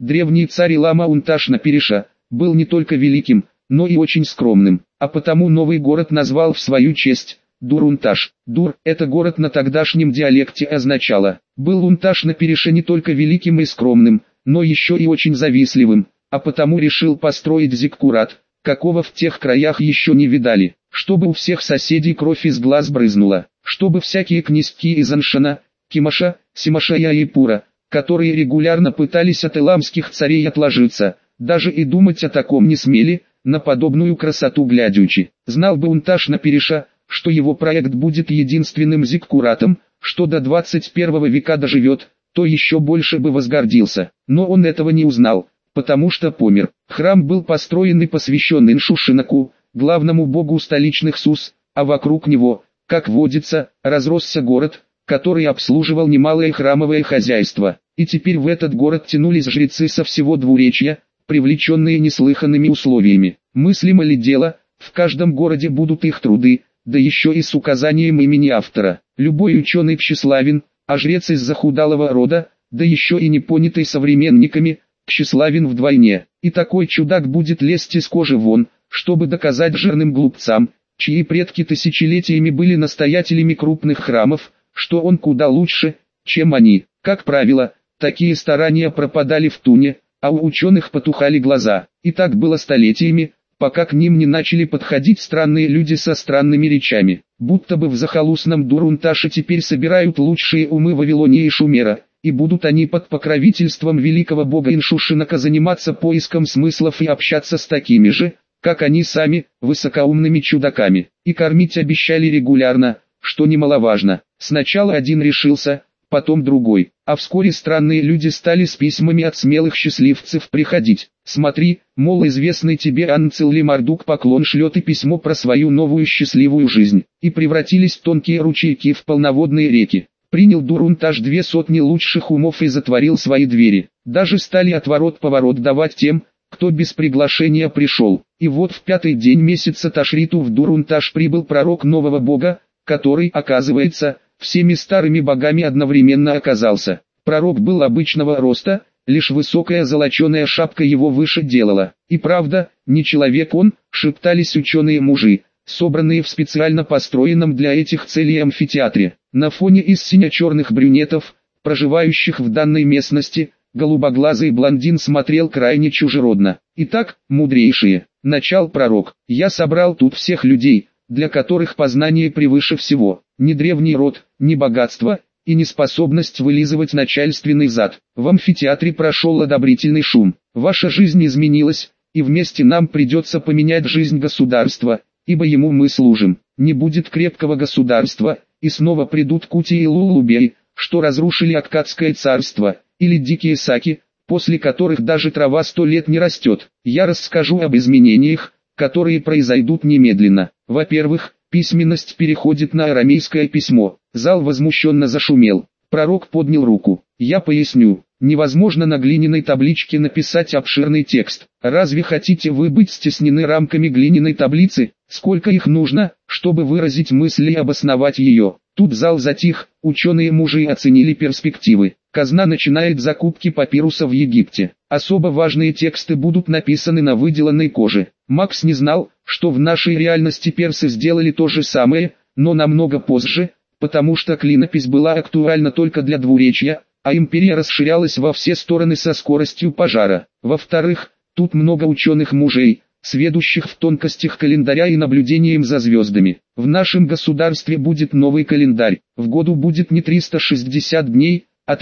Древний царь Илама-Унташ-Напереша был не только великим, но и очень скромным, а потому новый город назвал в свою честь Дур-Унташ. Дур – это город на тогдашнем диалекте означало. Был Унташ-Напереша не только великим и скромным, но еще и очень завистливым, а потому решил построить зиккурат, какого в тех краях еще не видали, чтобы у всех соседей кровь из глаз брызнула, чтобы всякие князьки из Аншана, Кимаша, Симаша и Айпура, которые регулярно пытались от иламских царей отложиться, даже и думать о таком не смели, на подобную красоту глядячи. Знал бы Унташ-Напереша, что его проект будет единственным зиккуратом, что до 21 века доживет, то еще больше бы возгордился. Но он этого не узнал, потому что помер. Храм был построен и посвящен Иншушинаку, главному богу столичных Сус, а вокруг него, как водится, разросся город, который обслуживал немалое храмовое хозяйство. И теперь в этот город тянулись жрецы со всего двуречья, привлеченные неслыханными условиями. Мыслимо ли дело, в каждом городе будут их труды, да еще и с указанием имени автора. Любой ученый тщеславен, а жрец из захудалого рода, да еще и не понятый современниками, тщеславен вдвойне. И такой чудак будет лезть из кожи вон, чтобы доказать жирным глупцам, чьи предки тысячелетиями были настоятелями крупных храмов, что он куда лучше, чем они. Как правило, такие старания пропадали в туне, а у ученых потухали глаза. И так было столетиями, пока к ним не начали подходить странные люди со странными речами. Будто бы в захолустном Дур-Унташе теперь собирают лучшие умы Вавилония и Шумера, и будут они под покровительством великого бога Иншушинака заниматься поиском смыслов и общаться с такими же, как они сами, высокоумными чудаками. И кормить обещали регулярно, что немаловажно. Сначала один решился, потом другой, а вскоре странные люди стали с письмами от смелых счастливцев приходить. Смотри, мол, известный тебе Анцилли Мардук поклон шлет и письмо про свою новую счастливую жизнь. И превратились тонкие ручейки в полноводные реки. Принял Дур-Унташ 200 лучших умов и затворил свои двери. Даже стали отворот-поворот давать тем, кто без приглашения пришел. И вот в 5-й день месяца Ташриту в Дур-Унташ прибыл пророк нового бога, который, оказывается, всеми старыми богами одновременно оказался. Пророк был обычного роста, лишь высокая золоченая шапка его выше делала. И правда, не человек он, шептались ученые мужи, собранные в специально построенном для этих целей амфитеатре. На фоне из сине-черных брюнетов, проживающих в данной местности, голубоглазый блондин смотрел крайне чужеродно. «Итак, мудрейшие, — начал пророк, — я собрал тут всех людей, для которых познание превыше всего, ни древний род, ни богатство, и ни способность вылизывать начальственный зад». В амфитеатре прошел одобрительный шум. «Ваша жизнь изменилась, и вместе нам придется поменять жизнь государства, ибо ему мы служим. Не будет крепкого государства, и снова придут Кути и Лулубей, что разрушили Аккадское царство, или дикие саки, после которых даже трава 100 лет не растет. Я расскажу об изменениях, которые произойдут немедленно. Во-первых, письменность переходит на арамейское письмо». Зал возмущенно зашумел. Пророк поднял руку. «Я поясню. Невозможно на глиняной табличке написать обширный текст. Разве хотите вы быть стеснены рамками глиняной таблицы? Сколько их нужно, чтобы выразить мысль и обосновать ее?» Тут зал затих, ученые мужи оценили перспективы. Казна начинает закупки папируса в Египте. Особо важные тексты будут написаны на выделанной коже. Макс не знал, что в нашей реальности персы сделали то же самое, но намного позже, потому что клинопись была актуальна только для двуречья, а империя расширялась во все стороны со скоростью пожара. Во-вторых, тут много ученых мужей, сведущих в тонкостях календаря и наблюдением за звездами. В нашем государстве будет новый календарь. В году будет не 360 дней, а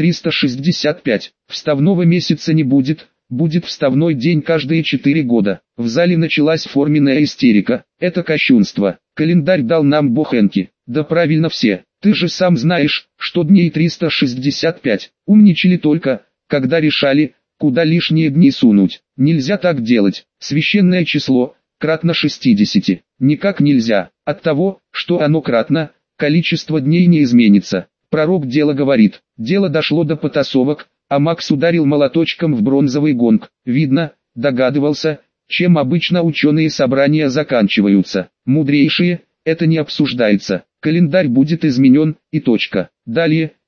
365. Вставного месяца не будет, будет вставной день каждые 4 года. В зале началась форменная истерика. Это кощунство. Календарь дал нам бог Энки. Да правильно все. Ты же сам знаешь, что дней 365. Умничали только, когда решали, куда лишние дни сунуть. Нельзя так делать. Священное число, кратно 60. Никак нельзя. От того, что оно кратно, количество дней не изменится. Пророк дело говорит. Дело дошло до потасовок, а Макс ударил молоточком в бронзовый гонг. Видно, догадывался, чем обычно ученые собрания заканчиваются. Мудрейшие, это не обсуждается. Календарь будет изменен, и точка. Далее,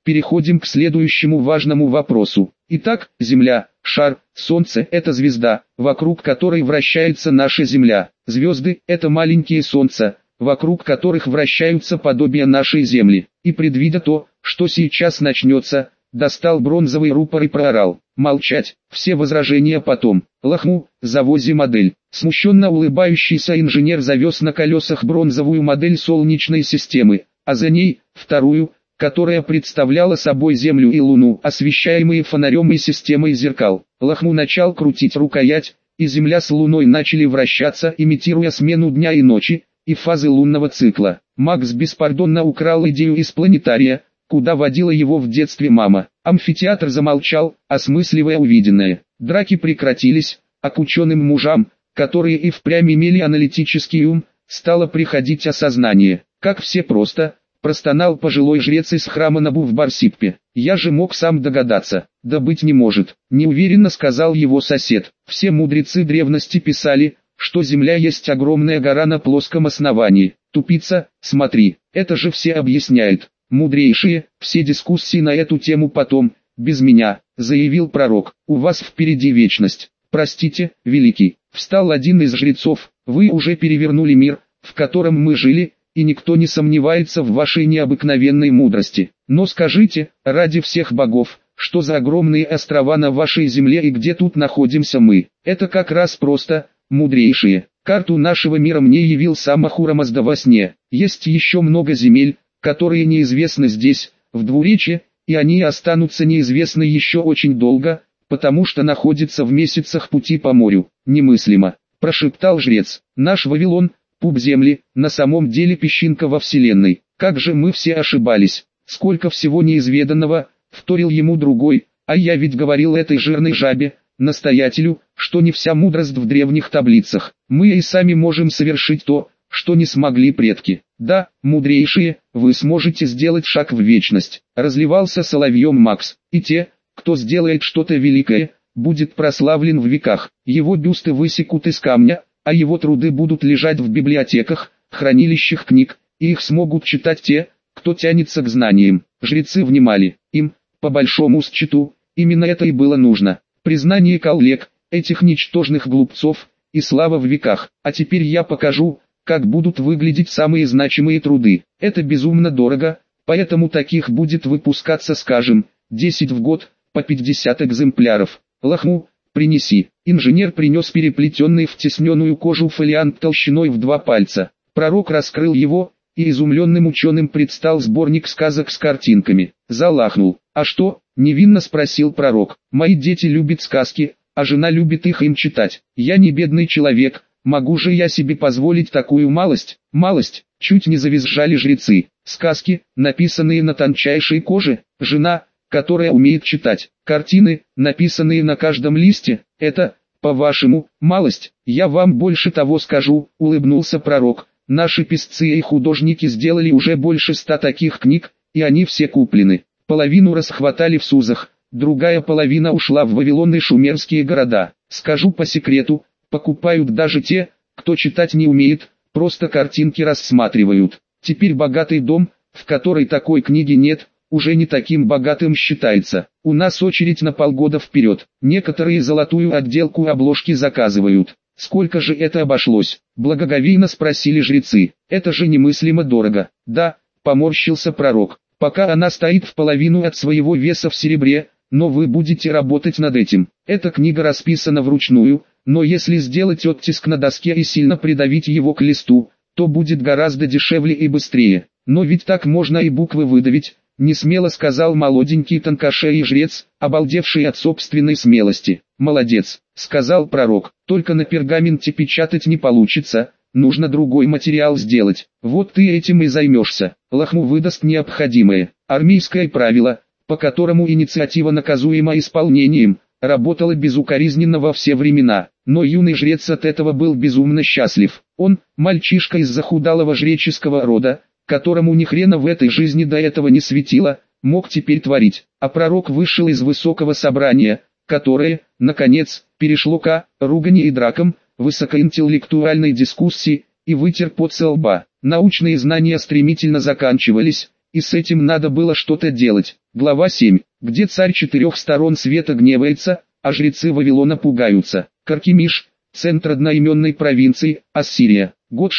переходим к следующему важному вопросу. Итак, Земля, шар, Солнце – это звезда, вокруг которой вращается наша Земля. Звезды – это маленькие Солнца, вокруг которых вращаются подобия нашей Земли. И предвидя то, что сейчас начнется, достал бронзовый рупор и проорал: «Молчать, все возражения потом. Лохму, завози модель». Смущенно улыбающийся инженер завез на колесах бронзовую модель Солнечной системы, а за ней – вторую, которая представляла собой Землю и Луну, освещаемые фонарем и системой зеркал. Лохму начал крутить рукоять, и Земля с Луной начали вращаться, имитируя смену дня и ночи, и фазы лунного цикла. Макс беспардонно украл идею из планетария, куда водила его в детстве мама. Амфитеатр замолчал, осмысливая увиденное. Драки прекратились, а к ученым мужам, которые и впрямь имели аналитический ум, стало приходить осознание. Как все просто, простонал пожилой жрец из храма Набу в Барсиппе. Я же мог сам догадаться. Да быть не может, неуверенно сказал его сосед. Все мудрецы древности писали, что Земля есть огромная гора на плоском основании. Тупица, смотри, это же все объясняет. Мудрейшие, все дискуссии на эту тему потом, без меня, заявил пророк. У вас впереди вечность. Простите, великий, встал один из жрецов, вы уже перевернули мир, в котором мы жили, и никто не сомневается в вашей необыкновенной мудрости. Но скажите, ради всех богов, что за огромные острова на вашей земле и где тут находимся мы? Это как раз просто, мудрейшие. Карту нашего мира мне явил сам Ахура Мазда во сне. Есть еще много земель, которые неизвестны здесь, в двуречье, и они останутся неизвестны еще очень долго, потому что находятся в месяцах пути по морю. Немыслимо, прошептал жрец. Наш Вавилон, пуп земли, на самом деле песчинка во вселенной. Как же мы все ошибались. Сколько всего неизведанного, вторил ему другой, а я ведь говорил этой жирной жабе, настоятелю, что не вся мудрость в древних таблицах. Мы и сами можем совершить то, что не смогли предки. Да, мудрейшие, вы сможете сделать шаг в вечность. Разливался соловьем Макс. И те, кто сделает что-то великое, будет прославлен в веках. Его бюсты высекут из камня, а его труды будут лежать в библиотеках, хранилищах книг, и их смогут читать те, кто тянется к знаниям. Жрецы внимали. Им, по большому счету, именно это и было нужно. Признание коллег, этих ничтожных глупцов, и слава в веках. А теперь я покажу, как будут выглядеть самые значимые труды. Это безумно дорого, поэтому таких будет выпускаться, скажем, 10 в год, по 50 экземпляров. Лохму, принеси. Инженер принес переплетенный в тесненную кожу фолиант толщиной в 2 пальца. Пророк раскрыл его, и изумленным ученым предстал сборник сказок с картинками. Зал ахнул. «А что?» – невинно спросил пророк. «Мои дети любят сказки, а жена любит их им читать. Я не бедный человек, могу же я себе позволить такую малость?» «Малость?» – чуть не завизжали жрецы. «Сказки, написанные на тончайшей коже, жена, которая умеет читать. Картины, написанные на каждом листе, это, по-вашему, малость? Я вам больше того скажу», – улыбнулся пророк. «Наши писцы и художники сделали уже больше 100 таких книг, и они все куплены. Половину расхватали в Сузах, другая половина ушла в Вавилон и шумерские города. Скажу по секрету, покупают даже те, кто читать не умеет, просто картинки рассматривают. Теперь богатый дом, в который такой книги нет, уже не таким богатым считается. У нас очередь на полгода вперед. Некоторые золотую отделку обложки заказывают. Сколько же это обошлось?» – благоговейно спросили жрецы. «Это же немыслимо дорого». «Да», – поморщился пророк. «Пока она стоит в половину от своего веса в серебре, но вы будете работать над этим. Эта книга расписана вручную, но если сделать оттиск на доске и сильно придавить его к листу, то будет гораздо дешевле и быстрее. Но ведь так можно и буквы выдавить», — несмело сказал молоденький тонкошеый жрец, обалдевший от собственной смелости. «Молодец», — сказал пророк, — «только на пергаменте печатать не получится, нужно другой материал сделать. Вот ты этим и займешься». Лохму выдаст необходимое. Армейское правило, по которому инициатива наказуема исполнением, работала безукоризненно во все времена. Но юный жрец от этого был безумно счастлив. Он, мальчишка из захудалого жреческого рода, которому ни хрена в этой жизни до этого не светило, мог теперь творить. А пророк вышел из высокого собрания, которое, наконец, перешло к ругани и дракам, высокоинтеллектуальной дискуссии, и вытер пот со лба. Научные знания стремительно заканчивались, и с этим надо было что-то делать. Глава 7, где царь четырех сторон света гневается, а жрецы Вавилона пугаются. Каркемиш, центр одноименной провинции, Ассирия, год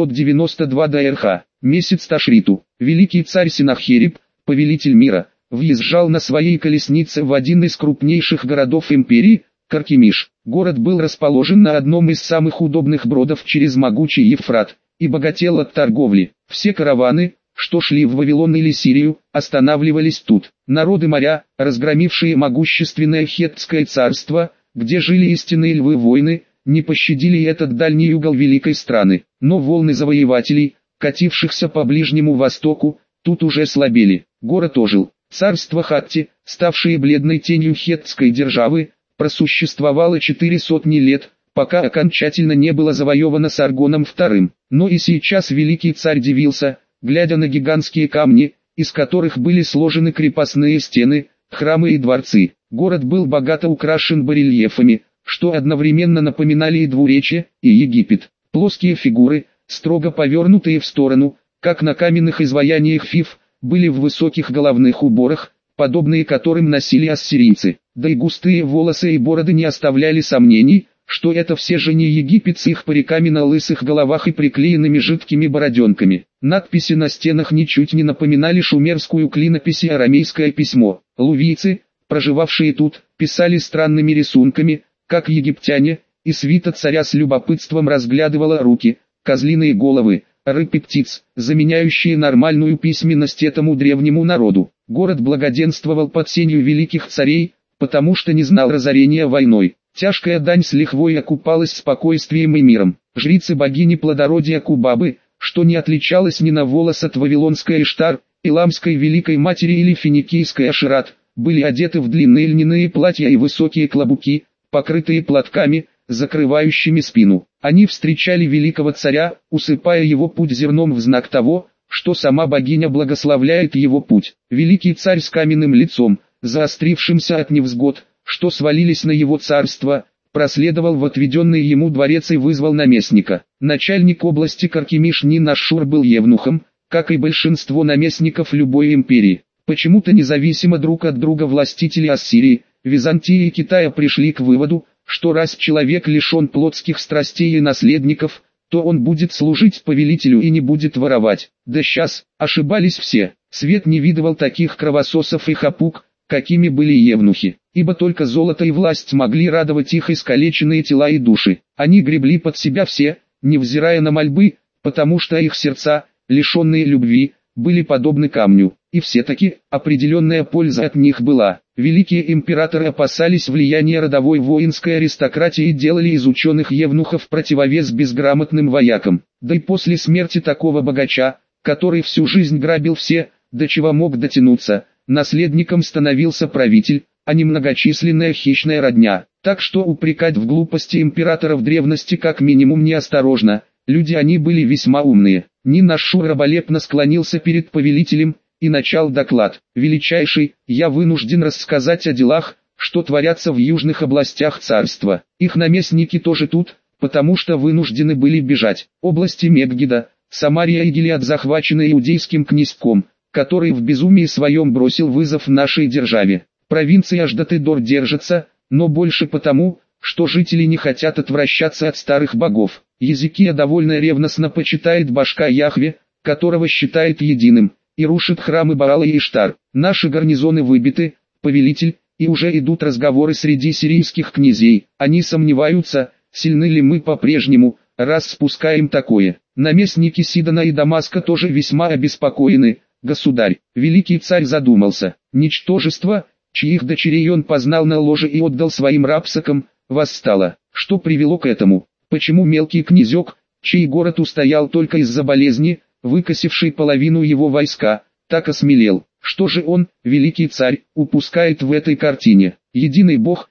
692 до РХ, месяц Ташриту. Великий царь Сенахериб, повелитель мира, въезжал на своей колеснице в один из крупнейших городов империи, Каркемиш. Город был расположен на одном из самых удобных бродов через могучий Евфрат, и богател от торговли. Все караваны, что шли в Вавилон или Сирию, останавливались тут. Народы моря, разгромившие могущественное Хеттское царство, где жили истинные львы-воины, не пощадили этот дальний угол великой страны. Но волны завоевателей, катившихся по Ближнему Востоку, тут уже слабели. Город ожил. Царство Хатти, ставшее бледной тенью хеттской державы, просуществовало 400 лет, пока окончательно не было завоевано Саргоном II. Но и сейчас великий царь дивился, глядя на гигантские камни, из которых были сложены крепостные стены, храмы и дворцы. Город был богато украшен барельефами, что одновременно напоминали и двуречье, и Египет. Плоские фигуры, строго повернутые в сторону, как на каменных изваяниях Фив, были в высоких головных уборах, подобные которым носили ассирийцы. Да и густые волосы и бороды не оставляли сомнений, что это все же не египет с их париками на лысых головах и приклеенными жидкими бороденками. Надписи на стенах ничуть не напоминали шумерскую клинопись и арамейское письмо. Лувийцы, проживавшие тут, писали странными рисунками, как египтяне, и свита царя с любопытством разглядывала руки, козлиные головы, рыб и птиц, заменяющие нормальную письменность этому древнему народу. Город благоденствовал под сенью великих царей, потому что не знал разорения войной. Тяжкая дань с лихвой окупалась спокойствием и миром. Жрицы богини плодородия Кубабы, что не отличалось ни на волос от вавилонской Иштар, Иламской Великой Матери или финикийской Ашират, были одеты в длинные льняные платья и высокие клобуки, покрытые платками, закрывающими спину. Они встречали великого царя, усыпая его путь зерном в знак того, что сама богиня благословляет его путь. Великий царь с каменным лицом, заострившимся от невзгод, что свалились на его царство, проследовал в отведенный ему дворец и вызвал наместника. Начальник области Каркемиш Нин-Ашшур был евнухом, как и большинство наместников любой империи. Почему-то независимо друг от друга властители Ассирии, Византии и Китая пришли к выводу, что раз человек лишен плотских страстей и наследников, то он будет служить повелителю и не будет воровать. Да сейчас, ошибались все. Свет не видывал таких кровососов и хапук, какими были евнухи, ибо только золото и власть могли радовать их искалеченные тела и души. Они гребли под себя все, невзирая на мольбы, потому что их сердца, лишенные любви, были подобны камню, и все-таки определенная польза от них была. Великие императоры опасались влияния родовой воинской аристократии и делали из ученых евнухов противовес безграмотным воякам. Да и после смерти такого богача, который всю жизнь грабил все, до чего мог дотянуться, наследником становился правитель, а не многочисленная хищная родня. Так что упрекать в глупости императоров древности как минимум неосторожно, люди они были весьма умные. Нин-Ашшур раболепно склонился перед повелителем и начал доклад. «Величайший, я вынужден рассказать о делах, что творятся в южных областях царства. Их наместники тоже тут, потому что вынуждены были бежать. Области Меггида, Самария и Гилеад захвачены иудейским князьком, который в безумии своем бросил вызов нашей державе. Провинции Аждат-и-Дор держатся, но больше потому, что жители не хотят отвращаться от старых богов. Езекия довольно ревностно почитает божка Яхве, которого считает единым, и рушит храмы Баала и Иштар. Наши гарнизоны выбиты, повелитель, и уже идут разговоры среди сирийских князей. Они сомневаются, сильны ли мы по-прежнему, раз спускаем такое. Наместники Сидона и Дамаска тоже весьма обеспокоены. Государь, великий царь задумался. Ничтожество, чьих дочерей он познал на ложе и отдал своим рабсакам, восстало. Что привело к этому? Почему мелкий князек, чей город устоял только из-за болезни, выкосивший половину его войска, так осмелел? Что же он, великий царь, упускает в этой картине? Единый бог,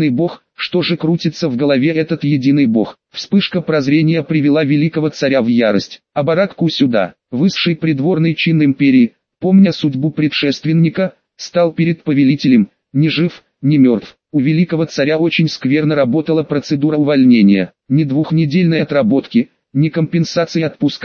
что же крутится в голове этот единый бог? Вспышка прозрения привела великого царя в ярость. Абаракку сюда, высший придворный чин империи, помня судьбу предшественника, стал перед повелителем, ни жив, ни мертв. У великого царя очень скверно работала процедура увольнения. Ни двухнедельной отработки, ни компенсации отпуска,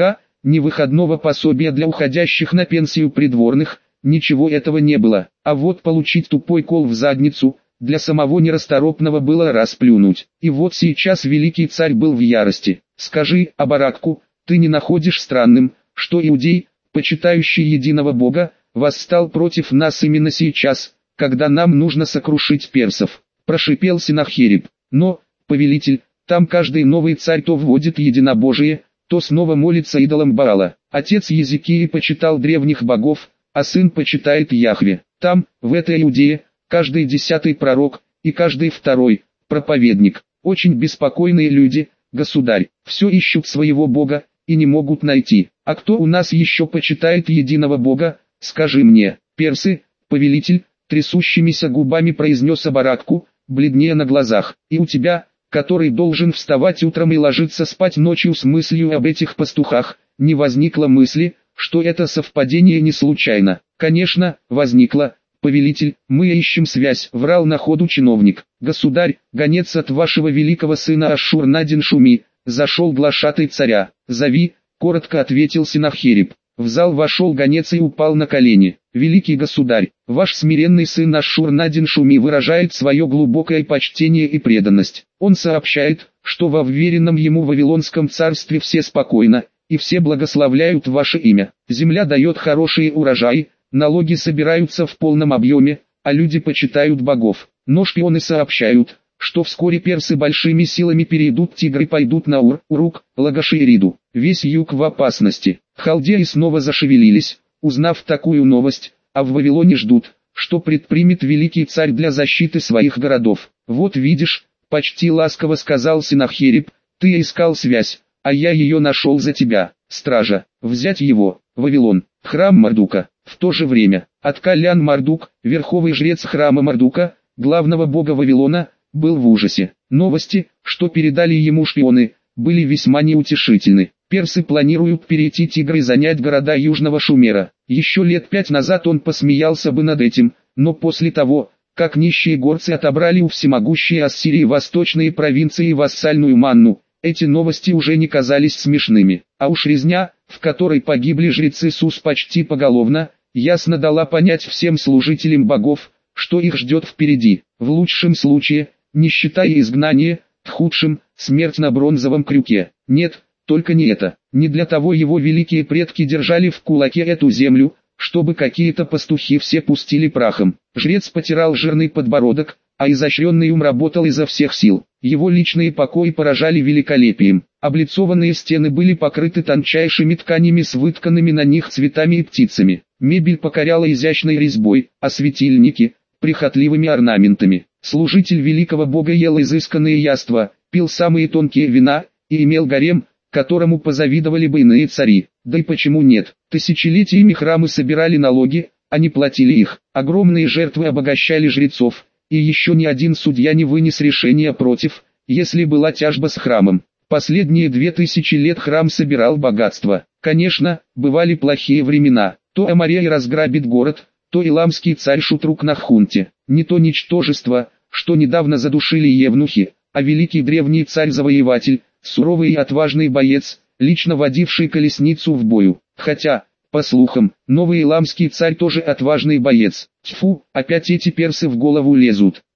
ни выходного пособия для уходящих на пенсию придворных, ничего этого не было. А вот получить тупой кол в задницу, для самого нерасторопного было расплюнуть. И вот сейчас великий царь был в ярости. «Скажи, Абаракку, ты не находишь странным, что иудей, почитающий единого Бога, восстал против нас именно сейчас, когда нам нужно сокрушить персов?» – прошипел Сенахериб. «Но, повелитель, там каждый новый царь то вводит единобожие, то снова молится идолам Баала. Отец Езекии почитал древних богов, а сын почитает Яхве. Там, в этой Иудее, каждый 10-й пророк, и каждый 2-й – проповедник. Очень беспокойные люди, государь, все ищут своего Бога, и не могут найти. А кто у нас еще почитает единого Бога, скажи мне?» «Персы, повелитель», трясущимися губами произнес Абаракку, бледнее на глазах. «И у тебя, который должен вставать утром и ложиться спать ночью с мыслью об этих пастухах, не возникло мысли, что это совпадение не случайно?» «Конечно, возникло, повелитель, мы ищем связь», — врал на ходу чиновник. «Государь, гонец от вашего великого сына Ашшур-Надин-Шуми, зашел глашатай царя». «Зови», — коротко ответил Сенахериб. В зал вошел гонец и упал на колени. «Великий государь, ваш смиренный сын Ашшур-Надин-Шуми выражает свое глубокое почтение и преданность. Он сообщает, что во вверенном ему Вавилонском царстве все спокойно, и все благословляют ваше имя. Земля дает хорошие урожаи, налоги собираются в полном объеме, а люди почитают богов. Но шпионы сообщают, что вскоре персы большими силами перейдут Тигр и пойдут на Урук, Лагош и Риду. Весь юг в опасности». Халдеи снова зашевелились, узнав такую новость, а в Вавилоне ждут, что предпримет великий царь для защиты своих городов. «Вот видишь», — почти ласково сказал Сенахериб, — «ты искал связь, а я ее нашел за тебя. Стража, взять его, Вавилон, храм Мардука». В то же время, Откалян Мардук, верховный жрец храма Мардука, главного бога Вавилона, был в ужасе. Новости, что передали ему шпионы, были весьма неутешительны. Персы планируют перейти Тигр и занять города Южного Шумера. Еще лет 5 назад он посмеялся бы над этим, но после того, как нищие горцы отобрали у всемогущей Ассирии восточные провинции и вассальную манну, эти новости уже не казались смешными. А уж резня, в которой погибли жрецы Сус почти поголовно, ясно дала понять всем служителям богов, что их ждет впереди. В лучшем случае, не считая изгнания, в худшем – смерть на бронзовом крюке. Нет, только не это. Не для того его великие предки держали в кулаке эту землю, чтобы какие-то пастухи все пустили прахом. Жрец потирал жирный подбородок, а изощренный ум работал изо всех сил. Его личные покои поражали великолепием. Облицованные стены были покрыты тончайшими тканями с вытканными на них цветами и птицами. Мебель покоряла изящной резьбой, а светильники – прихотливыми орнаментами. Служитель великого бога ел изысканные яства, пил самые тонкие вина и имел гарем, которому позавидовали бы иные цари. Да и почему нет? Тысячелетиями храмы собирали налоги, а не платили их. Огромные жертвы обогащали жрецов, и еще ни один судья не вынес решения против, если была тяжба с храмом. Последние 2000 лет храм собирал богатство. Конечно, бывали плохие времена. То Амарей разграбит город, то иламский царь Шутрук-Наххунти. Не то ничтожество, что недавно задушили евнухи, а великий древний царь-завоеватель, суровый и отважный боец, лично водивший колесницу в бою. Хотя, по слухам, новый иламский царь тоже отважный боец. Тьфу, опять эти персы в голову лезут.